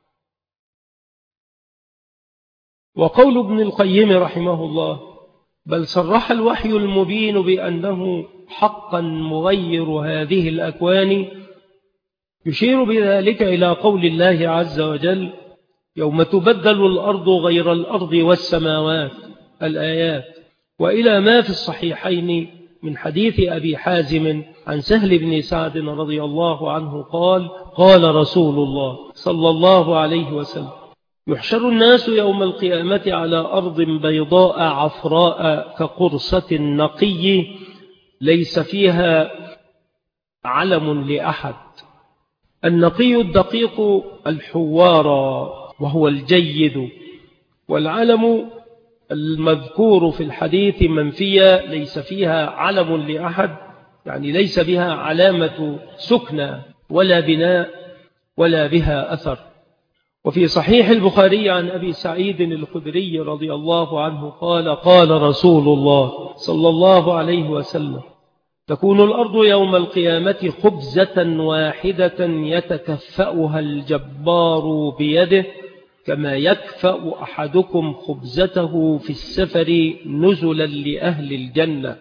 وقول ابن القيم رحمه الله: بل صرح الوحي المبين بأنه حقا مغير هذه الأكوان، يشير بذلك إلى قول الله عز وجل: يوم تبدل الأرض غير الأرض والسماوات، الآيات، وإلى ما في الصحيحين من حديث أبي حازم عن سهل بن سعد رضي الله عنه قال: قال رسول الله صلى الله عليه وسلم: يحشر الناس يوم القيامة على أرض بيضاء عفراء كقرصة نقي، ليس فيها علم لأحد. النقي الدقيق الحوار وهو الجيد، والعلم المذكور في الحديث منفية ليس فيها علم لأحد، يعني ليس بها علامة سكنى ولا بناء ولا بها أثر. وفي صحيح البخاري عن أبي سعيد الخدري رضي الله عنه قال قال رسول الله صلى الله عليه وسلم: تكون الأرض يوم القيامة خبزة واحدة يتكفأها الجبار بيده كما يكفأ أحدكم خبزته في السفر نزلا لأهل الجنة.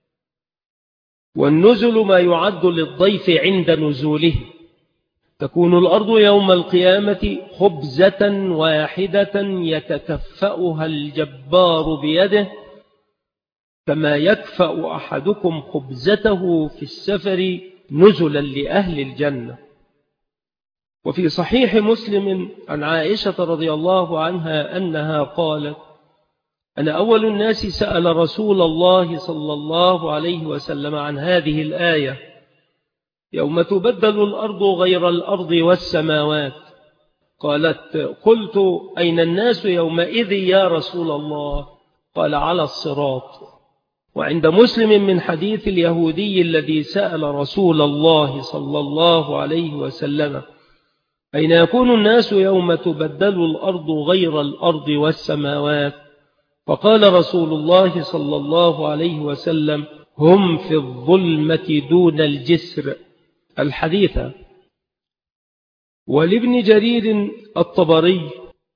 والنزل ما يعد للضيف عند نزوله. تكون الأرض يوم القيامة خبزة واحدة يتكفأها الجبار بيده كما يكفأ أحدكم خبزته في السفر نزلا لأهل الجنة. وفي صحيح مسلم عن عائشة رضي الله عنها أنها قالت: أنا أول الناس سأل رسول الله صلى الله عليه وسلم عن هذه الآية: يوم تبدل الأرض غير الأرض والسماوات. قالت: قلت أين الناس يومئذ يا رسول الله؟ قال: على الصراط. وعند مسلم من حديث اليهودي الذي سأل رسول الله صلى الله عليه وسلم: أين يكون الناس يوم تبدل الأرض غير الأرض والسماوات؟ فقال رسول الله صلى الله عليه وسلم: هم في الظلمة دون الجسر. الحديث. ولابن جرير الطبري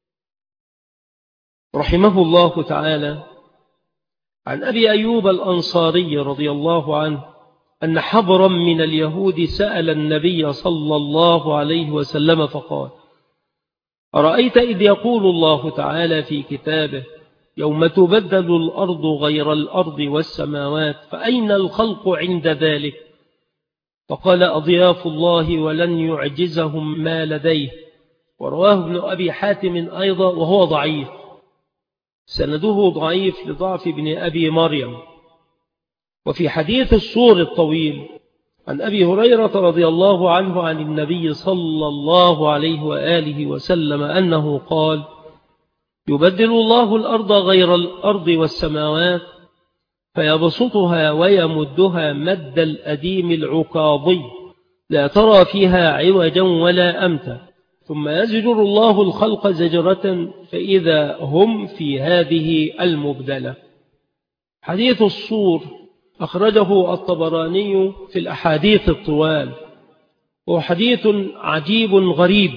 رحمه الله تعالى عن أبي أيوب الأنصاري رضي الله عنه أن حبرا من اليهود سأل النبي صلى الله عليه وسلم فقال: أرأيت إذ يقول الله تعالى في كتابه: يوم تبدل الأرض غير الأرض والسماوات، فأين الخلق عند ذلك؟ فقال: أضياف الله ولن يعجزهم ما لديه. ورواه ابن أبي حاتم أيضا وهو ضعيف، سنده ضعيف لضعف ابن أبي مريم. وفي حديث الصور الطويل عن أبي هريرة رضي الله عنه عن النبي صلى الله عليه وآله وسلم أنه قال: يبدل الله الأرض غير الأرض والسماوات فيبسطها ويمدها مد الأديم العكاظي لا ترى فيها عوجا ولا أمتا، ثم يزجر الله الخلق زجرة فإذا هم في هذه المبدلة. حديث الصور أخرجه الطبراني في الأحاديث الطوال، وهو حديث عجيب غريب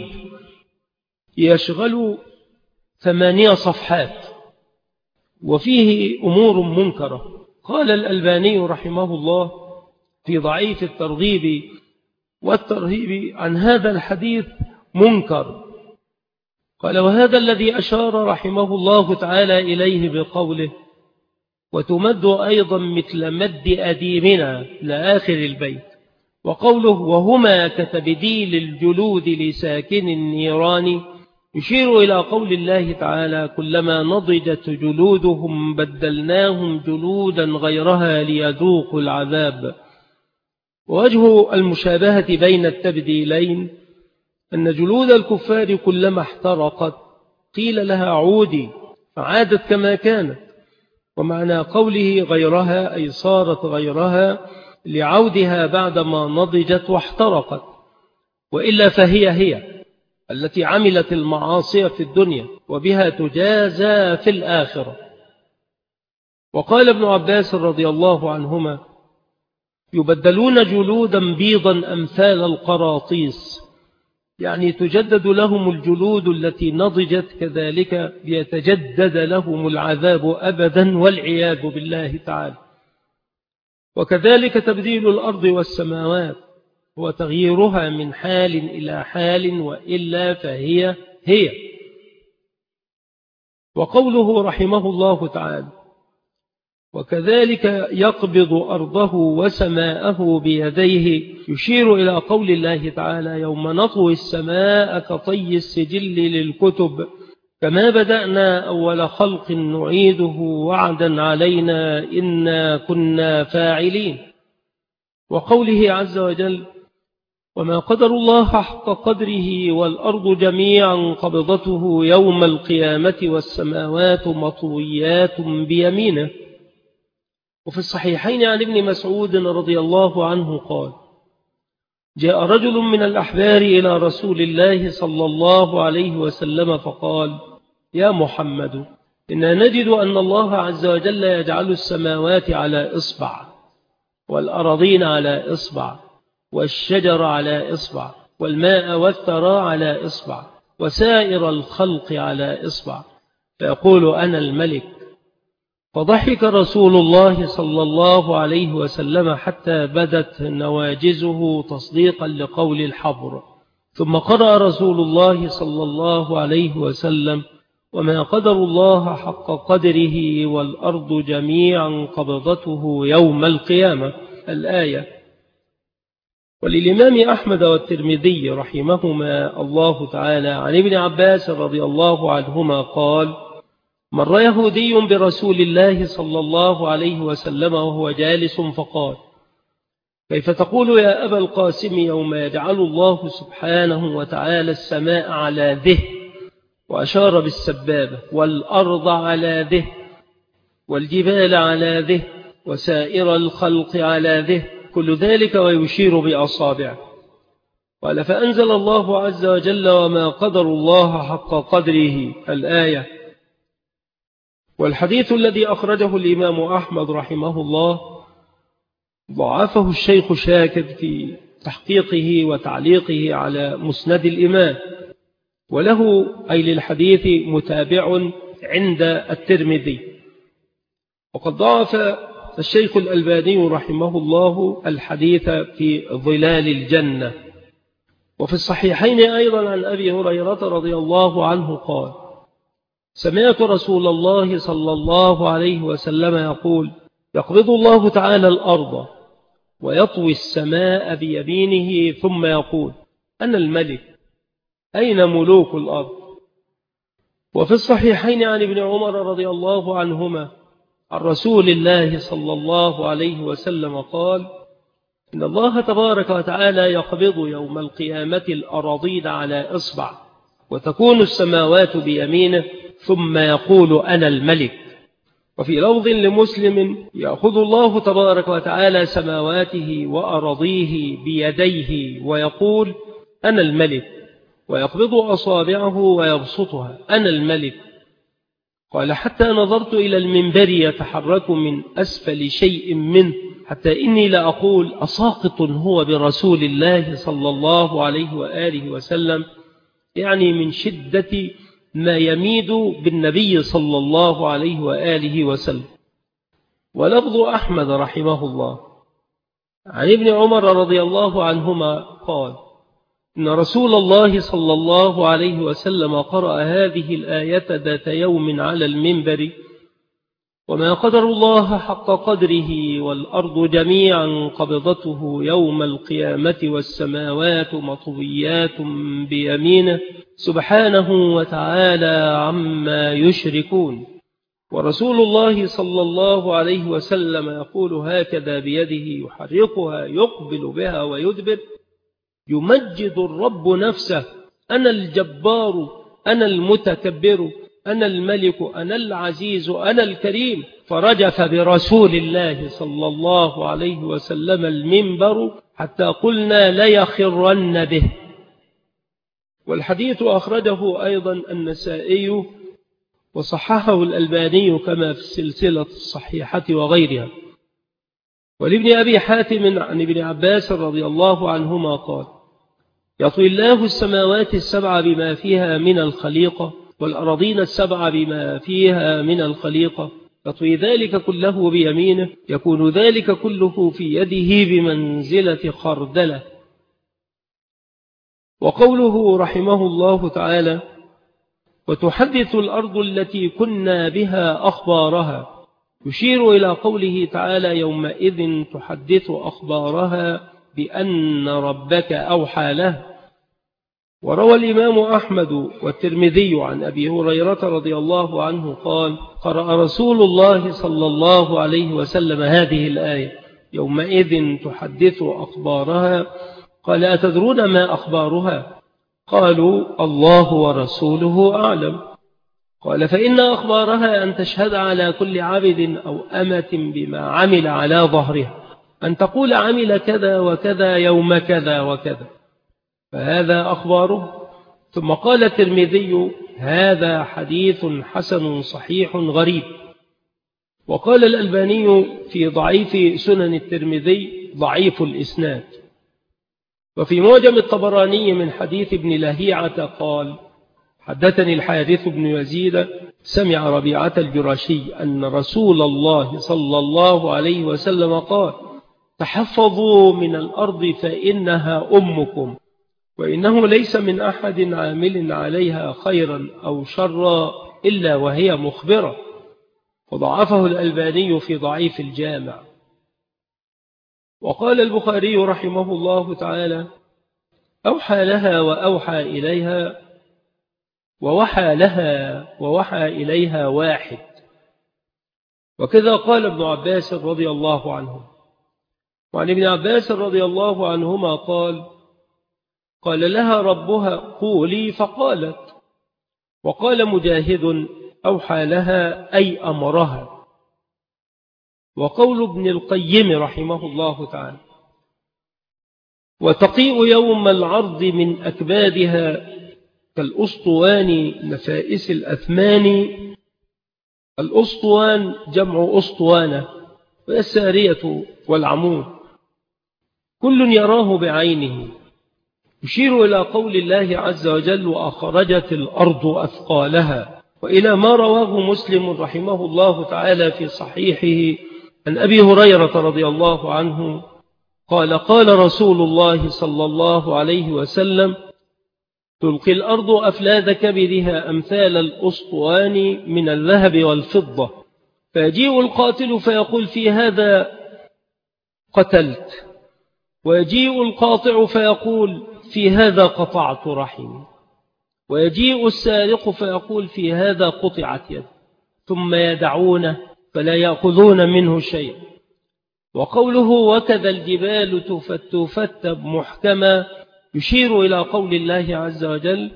يشغل ثمانية صفحات وفيه أمور منكرة. قال الألباني رحمه الله في ضعيف الترغيب والترهيب عن هذا الحديث منكر. قال: وهذا الذي أشار رحمه الله تعالى إليه بقوله: وتمد أيضا مثل مد أديمنا لآخر البيت، وقوله: وهما كتبديل الجلود لساكن النيران، يشير إلى قول الله تعالى: كلما نضجت جلودهم بدلناهم جلودا غيرها ليذوقوا العذاب. ووجه المشابهة بين التبديلين أن جلود الكفار كلما احترقت قيل لها عودي فعادت كما كانت، ومعنى قوله غيرها أي صارت غيرها لعودها بعدما نضجت واحترقت، وإلا فهي هي التي عملت المعاصي في الدنيا وبها تجازى في الآخرة. وقال ابن عباس رضي الله عنهما: يبدلون جلودا بيضا أمثال القراطيس، يعني تجدد لهم الجلود التي نضجت، كذلك يتجدد لهم العذاب أبدا والعياذ بالله تعالى. وكذلك تبديل الأرض والسماوات وتغييرها من حال إلى حال، وإلا فهي هي. وقوله رحمه الله تعالى: وكذلك يقبض أرضه وسماءه بيديه، يشير إلى قول الله تعالى: يوم نطوي السماء كطي السجل للكتب كما بدأنا أول خلق نعيده وعدا علينا إنا كنا فاعلين. وقوله عز وجل وما قدر الله حق قدره والأرض جميعا قبضته يوم القيامة والسماوات مطويات بيمينه. وفي الصحيحين عن ابن مسعود رضي الله عنه قال جاء رجل من الأحبار إلى رسول الله صلى الله عليه وسلم فقال يا محمد إنا نجد أن الله عز وجل يجعل السماوات على إصبع والأراضين على إصبع والشجر على إصبع والماء والثرى على إصبع وسائر الخلق على إصبع فيقول أنا الملك. فضحك رسول الله صلى الله عليه وسلم حتى بدت نواجزه تصديقا لقول الحبر، ثم قرأ رسول الله صلى الله عليه وسلم وما قدر الله حق قدره والأرض جميعا قبضته يوم القيامة الآية. وللإمام أحمد والترمذي رحمهما الله تعالى عن ابن عباس رضي الله عنهما قال مر يهودي برسول الله صلى الله عليه وسلم وهو جالس فقال كيف تقول يا أبا القاسم يوم يجعل الله سبحانه وتعالى السماء على ذه، وأشار بالسبابة، والأرض على ذه، والجبال على ذه، وسائر الخلق على ذه، كل ذلك ويشير بأصابعه. قال فأنزل الله عز وجل وما قدر الله حق قدره الآية. والحديث الذي أخرجه الإمام أحمد رحمه الله ضعفه الشيخ شاكر في تحقيقه وتعليقه على مسند الإمام، وله أي للحديث متابع عند الترمذي. وقد ضعف الشيخ الألباني رحمه الله الحديث في ظلال الجنة. وفي الصحيحين أيضا عن أبي هريرة رضي الله عنه قال سمعت رسول الله صلى الله عليه وسلم يقول يقبض الله تعالى الأرض ويطوي السماء بيمينه ثم يقول أنا الملك أين ملوك الأرض. وفي الصحيحين عن ابن عمر رضي الله عنهما عن رسول الله صلى الله عليه وسلم قال إن الله تبارك وتعالى يقبض يوم القيامة الأراضين على إصبع وتكون السماوات بيمينه ثم يقول أنا الملك. وفي لفظ لمسلم يأخذ الله تبارك وتعالى سماواته وأراضيه بيديه ويقول أنا الملك، ويقبض أصابعه ويبسطها أنا الملك. قال حتى نظرت إلى المنبر يتحرك من أسفل شيء منه حتى إني لأقول أساقط هو برسول الله صلى الله عليه وآله وسلم، يعني من شدة ما يميد بالنبي صلى الله عليه وآله وسلم. ولفظ أحمد رحمه الله عن ابن عمر رضي الله عنهما قال إن رسول الله صلى الله عليه وسلم قرأ هذه الآية ذات يوم على المنبر وما قدر الله حق قدره والأرض جميعا قبضته يوم القيامة والسماوات مطويات بيمينه سبحانه وتعالى عما يشركون. ورسول الله صلى الله عليه وسلم يقول هكذا بيده يحرقها يقبل بها ويدبر يمجد الرب نفسه أنا الجبار أنا المتكبر أنا الملك أنا العزيز أنا الكريم، فرجف برسول الله صلى الله عليه وسلم المنبر حتى قلنا ليخرن به. والحديث أخرجه أيضا النسائي وصححه الألباني كما في السلسلة الصحيحة وغيرها. ولابن أبي حاتم عن ابن عباس رضي الله عنهما قال يطوي الله السماوات السبع بما فيها من الخليقة والأراضين السبع بما فيها من الخليقة، يطوي ذلك كله بيمينه يكون ذلك كله في يده بمنزلة خردلة. وقوله رحمه الله تعالى وتحدث الأرض التي كنا بها أخبارها يشير إلى قوله تعالى يومئذ تحدث أخبارها بأن ربك أوحى له. وروى الإمام أحمد والترمذي عن أبي هريرة رضي الله عنه قال قرأ رسول الله صلى الله عليه وسلم هذه الآية يومئذ تحدث أخبارها. قال أتدرون ما أخبارها؟ قالوا الله ورسوله أعلم. قال فإن أخبارها أن تشهد على كل عبد أو أمة بما عمل على ظهرها، أن تقول عمل كذا وكذا يوم كذا وكذا، فهذا أخباره. ثم قال الترمذي هذا حديث حسن صحيح غريب. وقال الألباني في ضعيف سنن الترمذي ضعيف الإسناد. وفي معجم الطبراني من حديث ابن لهيعة قال حدثني الحارث بن يزيد سمع ربيعة الجرشي أن رسول الله صلى الله عليه وسلم قال تحفظوا من الأرض فإنها أمكم، وإنه ليس من أحد عامل عليها خيرا أو شرا إلا وهي مخبرة. وضعفه الألباني في ضعيف الجامع. وقال البخاري رحمه الله تعالى أوحى لها وأوحى إليها، ووحى لها ووحى إليها واحد. وكذا قال ابن عباس رضي الله عنه. وعن ابن عباس رضي الله عنهما قال قال لها ربها قولي فقالت. وقال مجاهد أوحى لها أي أمرها. وقول ابن القيم رحمه الله تعالى وتقيء يوم العرض من أكبادها كالأسطوان نفائس الأثمان. الأسطوان جمع أسطوانة، والسارية والعمود، كل يراه بعينه، يشير إلى قول الله عز وجل وأخرجت الأرض أثقالها، وإلى ما رواه مسلم رحمه الله تعالى في صحيحه عن أبي هريرة رضي الله عنه قال قال رسول الله صلى الله عليه وسلم تلقي الأرض أفلاذ كبدها أمثال الأسطوان من الذهب والفضة، فيجيء القاتل فيقول في هذا قتلت، ويجيء القاطع فيقول في هذا قطعت رحمي، ويجيء السارق فيقول في هذا قطعت يد، ثم يدعونه فلا يأخذون منه شيء. وقوله وكذا الجبال تفتب محكما يشير إلى قول الله عز وجل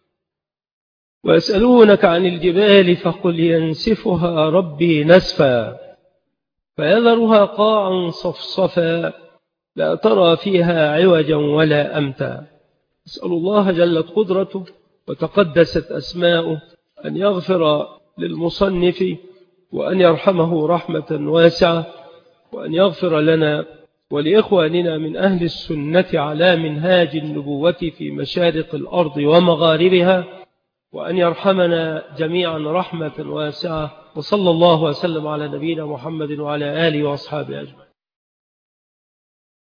ويسألونك عن الجبال فقل ينسفها ربي نسفا فيذرها قاعا صفصفا لا ترى فيها عوجا ولا أمتا. أسأل الله جلت قدرته وتقدست أسماؤه أن يغفر للمصنف وأن يرحمه رحمة واسعة، وأن يغفر لنا ولإخواننا من أهل السنة على منهاج النبوة في مشارق الأرض ومغاربها، وأن يرحمنا جميعا رحمة واسعة. وصلى الله وسلم على نبينا محمد وعلى آله وأصحابه أجمعين.